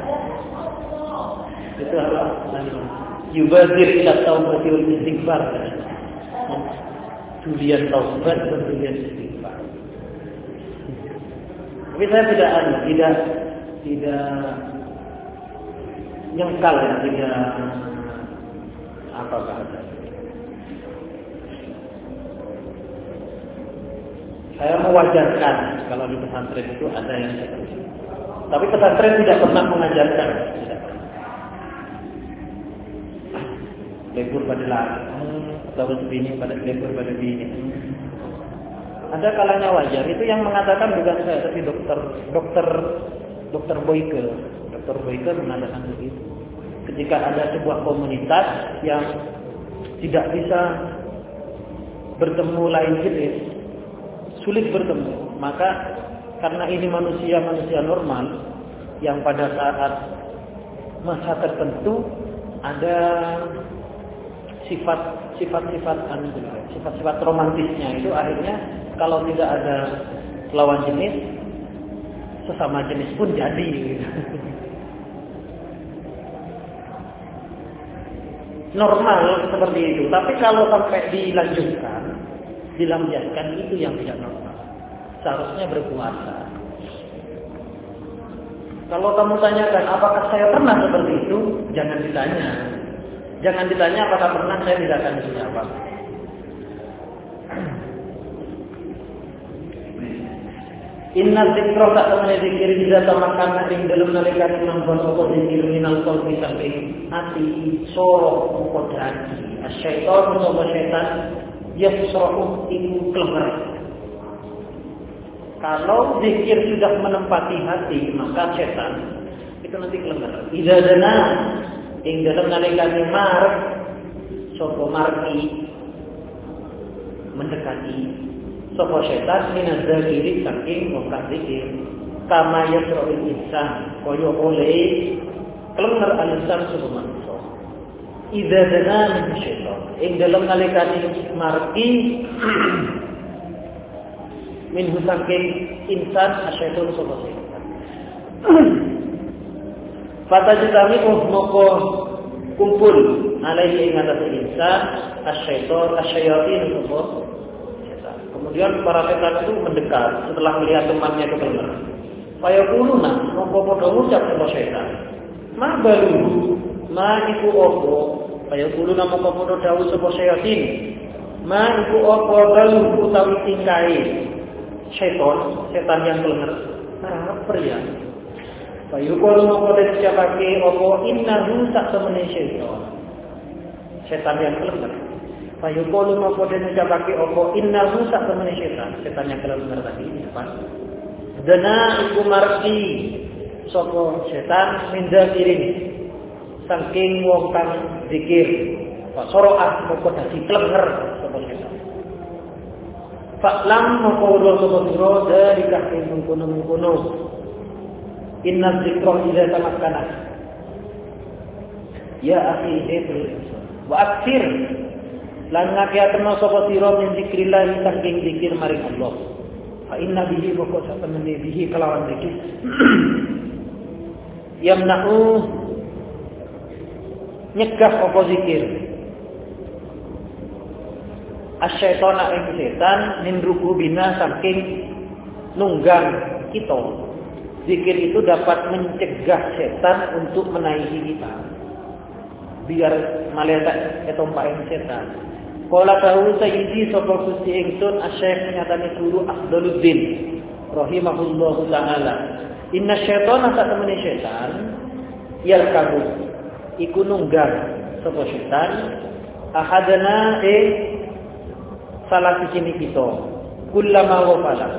S2: Itu harus yubadir ila taubati wal istighfar. Tulian taubat dan tulian istighfar. Tapi saya tidak nyengkal ya, tidak apa bahasa. Saya mewajarkan kalau di pesantren itu ada yang seperti itu. Tapi pesantren tidak pernah mengajarkan. Tidak pernah. Lebur pada laki, atau bini pada lebur pada bini. Ada kalanya wajar. Itu yang mengatakan bukan saya, tapi dokter Boyke. Dokter Boyke mengatakan begitu. Ketika ada sebuah komunitas yang tidak bisa bertemu lain jenis, sulit bertemu, maka karena ini manusia normal yang pada saat masa tertentu ada sifat romantisnya itu akhirnya kalau tidak ada lawan jenis, sesama jenis pun jadi. Normal seperti itu, tapi kalau sampai dilanjutkan itu yang tidak normal. Seharusnya berpuasa. Kalau kamu tanyakan apakah saya pernah seperti itu, jangan ditanya. Jangan ditanya apakah pernah, saya tidak akan menjawab. Inna dzikra tak temene zikir bisa tamakan ing dalem nalikane manggon apa zikir minal qalbi saking ati soro apa dadi. Asyaiton utawa setan yasra'u iku klemer. Kalau zikir sudah menempati hati, maka setan itu nanti klemer. Idza dana ing dalem nalikane marek sapa marki mendekati sapa setan minadzakiri saking wong zikir kama yasra'ul insan kaya oleh klenger alisan sapa manungsa. Idza dana min syaitan ing dalem nalikane marki minhu saking insan asyaiton sapa setan. Fatajtami moko kumpul alaihi ing atase insan asyayatin sapa setan. Kemudian para setan itu mendekat setelah melihat temannya kebenar. Fayaquluna moko padha ngucap sapa setan. Ma balu ma iku apa? Fayaquluna moko padha dawuh sapa seyatin. Ma iku apa balu utawi tingkae setan yang kelengar. Apa ya? Fayuqulu moko den ucapake apa innahu sak temene setan yang kelengar. Fayuqulu moko den ucapake apa innahu sak temene setan yang kelengar tadi di depan. Dana iku marti sapa setan minda kiring saking wong kang zikir. Pak soroah moko dadi kelengar sapa setan. Faklam moko ulo sapa sira dari kahing mengkono-mengkono. Inna dzikra idza tamakkana. Ya akhi iblis. Wa akthir lan ngakiatna sapa sira min zikrillah saking zikir maring Allah. Fa inna bihi moko satemene bihi kelawan zikir. Yamna'u nyegah apa zikir. Asyaitona ing setan min rukubina saking nunggang kita. Zikir itu dapat mencegah setan untuk menaiki kita. Biar malaikat etompain setan. Qala ta'ala sayyidi sapa Gusti ingsun asy-syekh nyatane guru Afdaluddin rahimahullahu taala. Inna syaitana satamene setan yalkabu iku nunggang sapa setan ahadana salah siji kita kullama wafala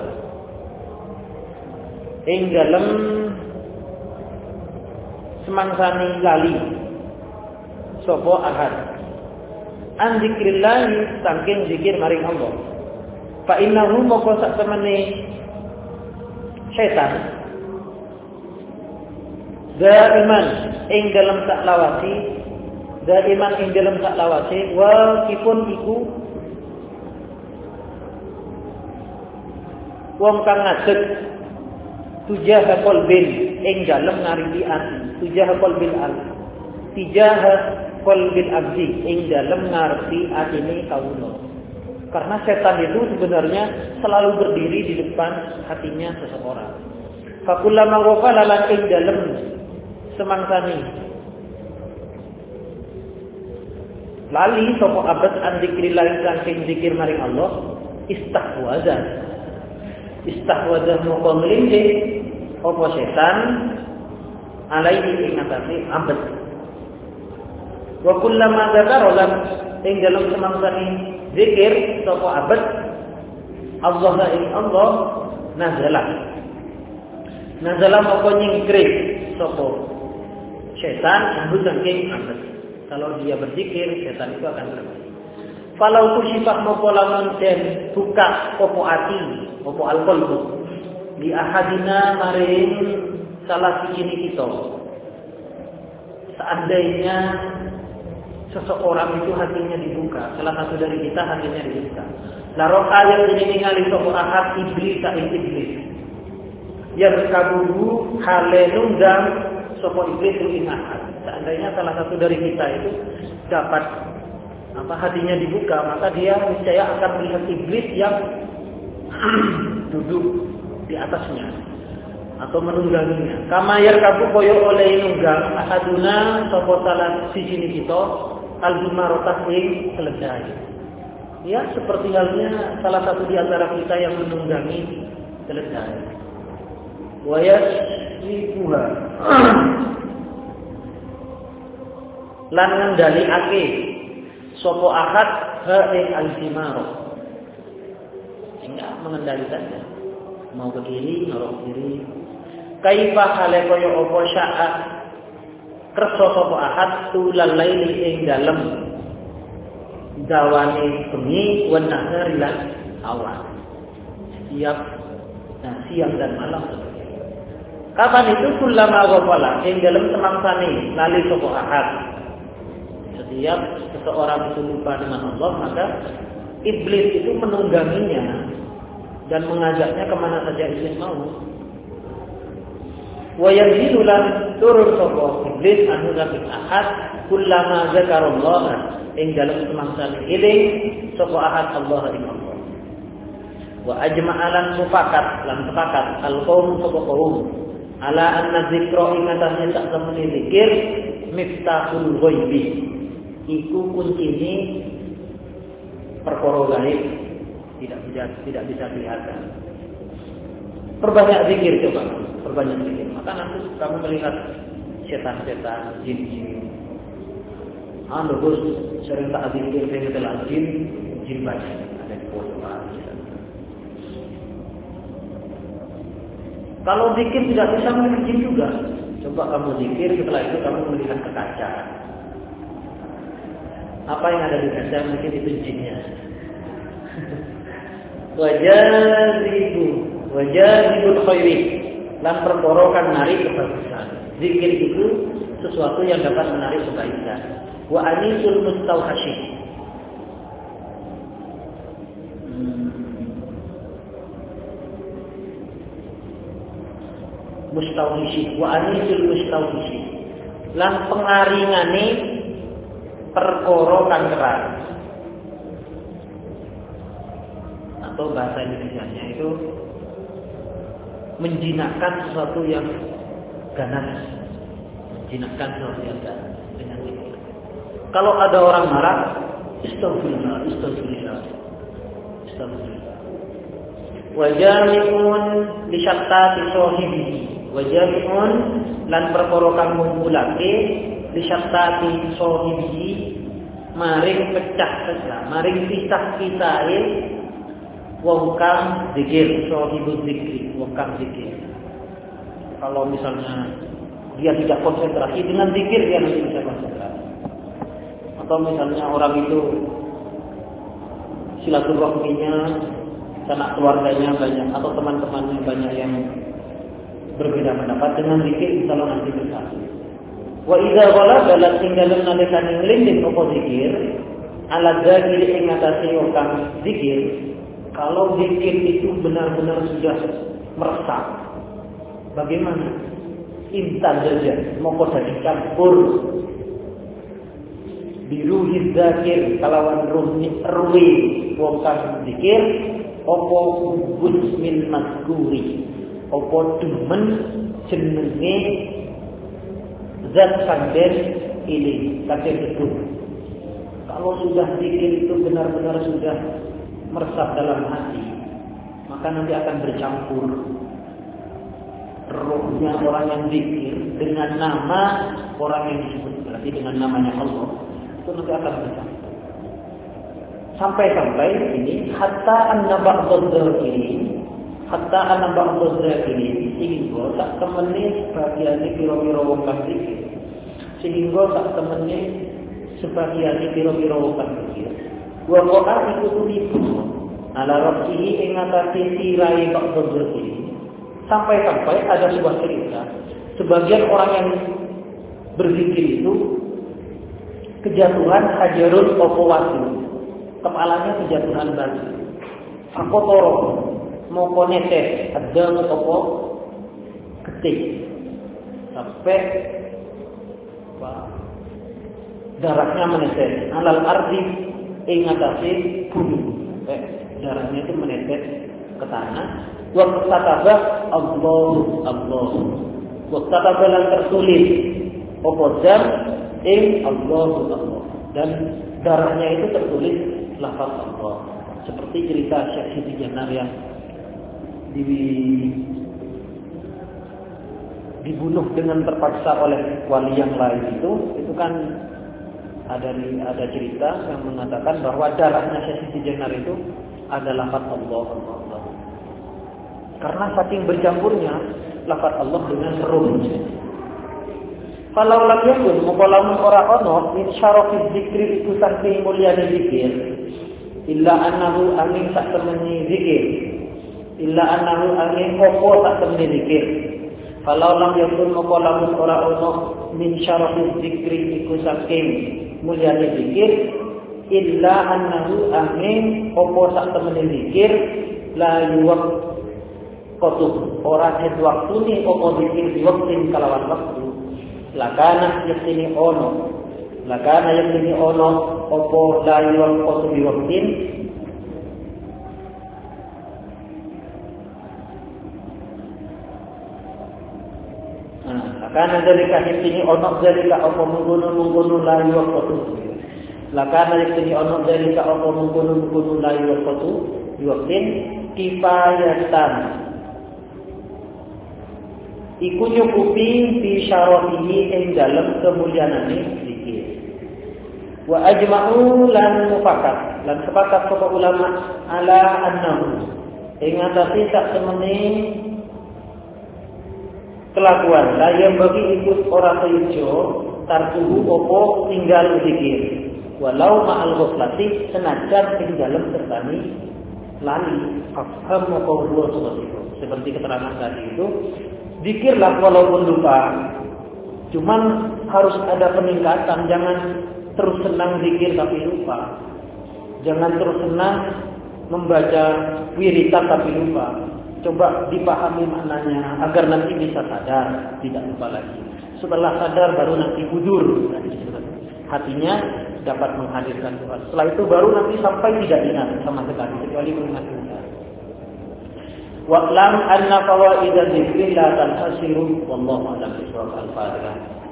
S2: ing dalem semangsane lali sapa ahad an zikrillah saking zikir maring Allah fa innahu moko sak temene setan daiman ing dalem sak lawasi daiman ing dalem sak lawasi wa kipun iku wong kang ngadeg tujah qalbin ing dalem ngaripi ati tujah qalbil ati tijah qalbil abdi ing dalem ngarepi atine kawula karena setan itu sebenarnya selalu berdiri di depan hatinya seseorang fakullama ghafala lan ing dalem semangsane lali sapa abad an zikrillah saking zikir maring Allah istahwaza moko nglindih apa setan alaihi ing atase abad wa kullama dzakara lam ing dalem semangsane zikir sapa abad Allah ing Allah nazala moko nyingkrik sapa setan ambut saking abad kalau dia berzikir setan itu akan pergi falau kusifah moko lamun den buka opo ati opo alqalbu di ahadina maring salah siji kita seandainya seseorang itu hatinya dibuka salah satu dari kita hatinya dibuka laro ayat ini ningali sapa ahad iblis sak iblis ya berkaburu hale nunggang sapa iblis ing ahad seandainya salah satu dari kita itu dapat hatinya dibuka maka dia niscaya akan melihat iblis yang duduk di atasnya atau menungganginya. Kama yarkabu koyo oleh nunggang ahaduna sapa salah siji kita al-jumarotas ing keledai. Ya seperti halnya salah satu di antara kita yang menunggangi keledai. Wa yasrifuha lan ngendaliake sapa ahad ha ing al-jimaro. Enggak mengendalikannya. Mau ke kiri, nolak kiri. Kaifa hale kaya apa syaa kersa sapa ahad tulal laili ing dalem dawane bengi wan nahari lan awan. Siang dan malam. Kapan itu kullama ghafala ing dalem semangsane lali sapa ahad. Setiap seseorang itu lupa dengan Allah maka iblis itu menungganginya dan mengajaknya kemana saja iblis mau. Wa yanzilu lan turun sapa iblis anu ing ahad kullama zakarallah ing dalem semangsane eling sapa ahad Allah ing Allah. Wa ajma'alan sepakat al-qaum sapa kaum ala anna dzikra ing atase sak temene zikir miftahul ghaibi iku kuncine perkara gaib, tidak bisa kelihatan. Perbanyak zikir coba, perbanyak zikir. Maka nanti kamu melihat setan-setan, jin-jin. Bagus, sering tak zikir saya telah jin banyak ada di pojok. Kalau zikir tidak bisa melihat jin juga. Coba kamu zikir, setelah itu kamu melihat ke kaca. Apa yang ada di kaca mungkin itu jinnya. Wajazibul khairi lan perkara kan narik kebagusan. Zikir itu sesuatu yang dapat menarik kebaikan. Wa anisul mustauhashi. Mustauhishi wa anisul mustauhishi. Lan pengaringane perkara kang keras. Atau bahasa Indonesianya itu menjinakkan sesuatu yang ganas, menjinakkan sesuatu yang ganas dengan zikir. Kalau ada orang marah, astagfirullah. Wajami'un li syattati sahibihi. Wajami'un lan perkara kang ngumpulake li syattati sahibihi maring pecah-pecah, maring pisah-pisahe wong kang zikir, sahibul zikri, wong kang zikir. Kalau misalnya dia tidak konsentrasi dengan zikir, dia nanti bisa konsentrasi. Atau misalnya orang itu silaturahminya, sanak keluarganya banyak, atau teman-temannya banyak yang berbeda pendapat, dengan zikir insya Allah nanti bersatu. Wa idza ghalaba lan tinggalun nalikane nglinding apa zikir, ala dzakir ing atase wong kang zikir. Kalau zikir itu benar-benar sudah meresap, bagaimana? Intan saja, moko dadi campur biruhi dzakir kalawan ruhi wong kang zikir, apa gusmil mazkuri, apa demen jenenge zat kandhen ini kate betul. Kalau sudah zikir itu benar-benar sudah meresap dalam hati, maka nanti akan bercampur rohnya orang yang zikir dengan nama orang yang disebut, berarti dengan namanya Allah, itu nanti akan bercampur. Sampai ini hatta anna ba'dadz-dzakirin, sehingga tak temene sebagian pira-pira wong kang zikir, sehingga tak temene sebagian pira-pira wong kang zikir. Wa qa'a iku tulibu ala rabbihi ing atase sirahe ba'dadz ini. Sampai ada sebuah cerita, sebagian orang yang berzikir itu kejatuhan hajarul watu, kepalanya kejatuhan batu. Fakotoro moko netes ada apa ketik sampai darahnya menetes alal ardi ing atase bumi, darahnya itu menetes ke tanah. Wa kataba Allah wa kataba lan tertulis apa zam ing Allah, dan darahnya itu tertulis lafaz Allah, seperti cerita Syekh Siti Jenar yang dibunuh dengan terpaksa oleh wali yang lain itu kan ada cerita yang mengatakan bahwa darahnya Syekh Siti Jenar itu adalah lafaz Allah. Karena saking bercampurnya lafaz Allah dengan ruhnya. Kalau lam yakun mukalamun ora ono min syarafiz zikri iku saking mulyane zikir, illa annahu amin sak temeni zikir, illa annahu amin opo sak temeni zikir. Kalau lam yakun mukalamun ora ono min syarafiz zikri iku saking mulyane zikir, illa annahu amin opo sak temeni zikir,
S1: la yuwaqqatu ora het waktu ni opo zikir di waktin kalawan waktu lakana yaktini ono opo la yuwaqqatu di waktin lakana dalika yaktini ono dalika opo menggunung la yuwaqqatu lakana yaktini ono dalika opo menggunung la yuwaqqatu di waktin kifayatan iku nyukupi fi syarafihi ing dalem kemuliaanane zikir. Wa ajma'u lan mufakat lan sepakat para ulama ala annahu ing atase sak temene kelakuan la bagi ikut ora sejo tartuhu opo tinggal zikir walau ma'al ghaflati senajan ing dalem sertani lali afham qaulul seperti keterangan tadi itu. Zikirlah walaupun lupa. Cuman harus ada peningkatan. Jangan terus senang zikir tapi lupa. Jangan terus senang membaca wiritan tapi lupa. Coba dipahami maknanya agar nanti bisa sadar, tidak lupa lagi. Setelah sadar baru nanti hudur. Hatinya dapat menghadirkan Tuhan. Setelah itu baru nanti sampai tidak ingat sama sekali kecuali mengingat. Wa'lam anna fawaid dzikri la tanhasiru wallahu a'lam bishawab. Al-Fatihah.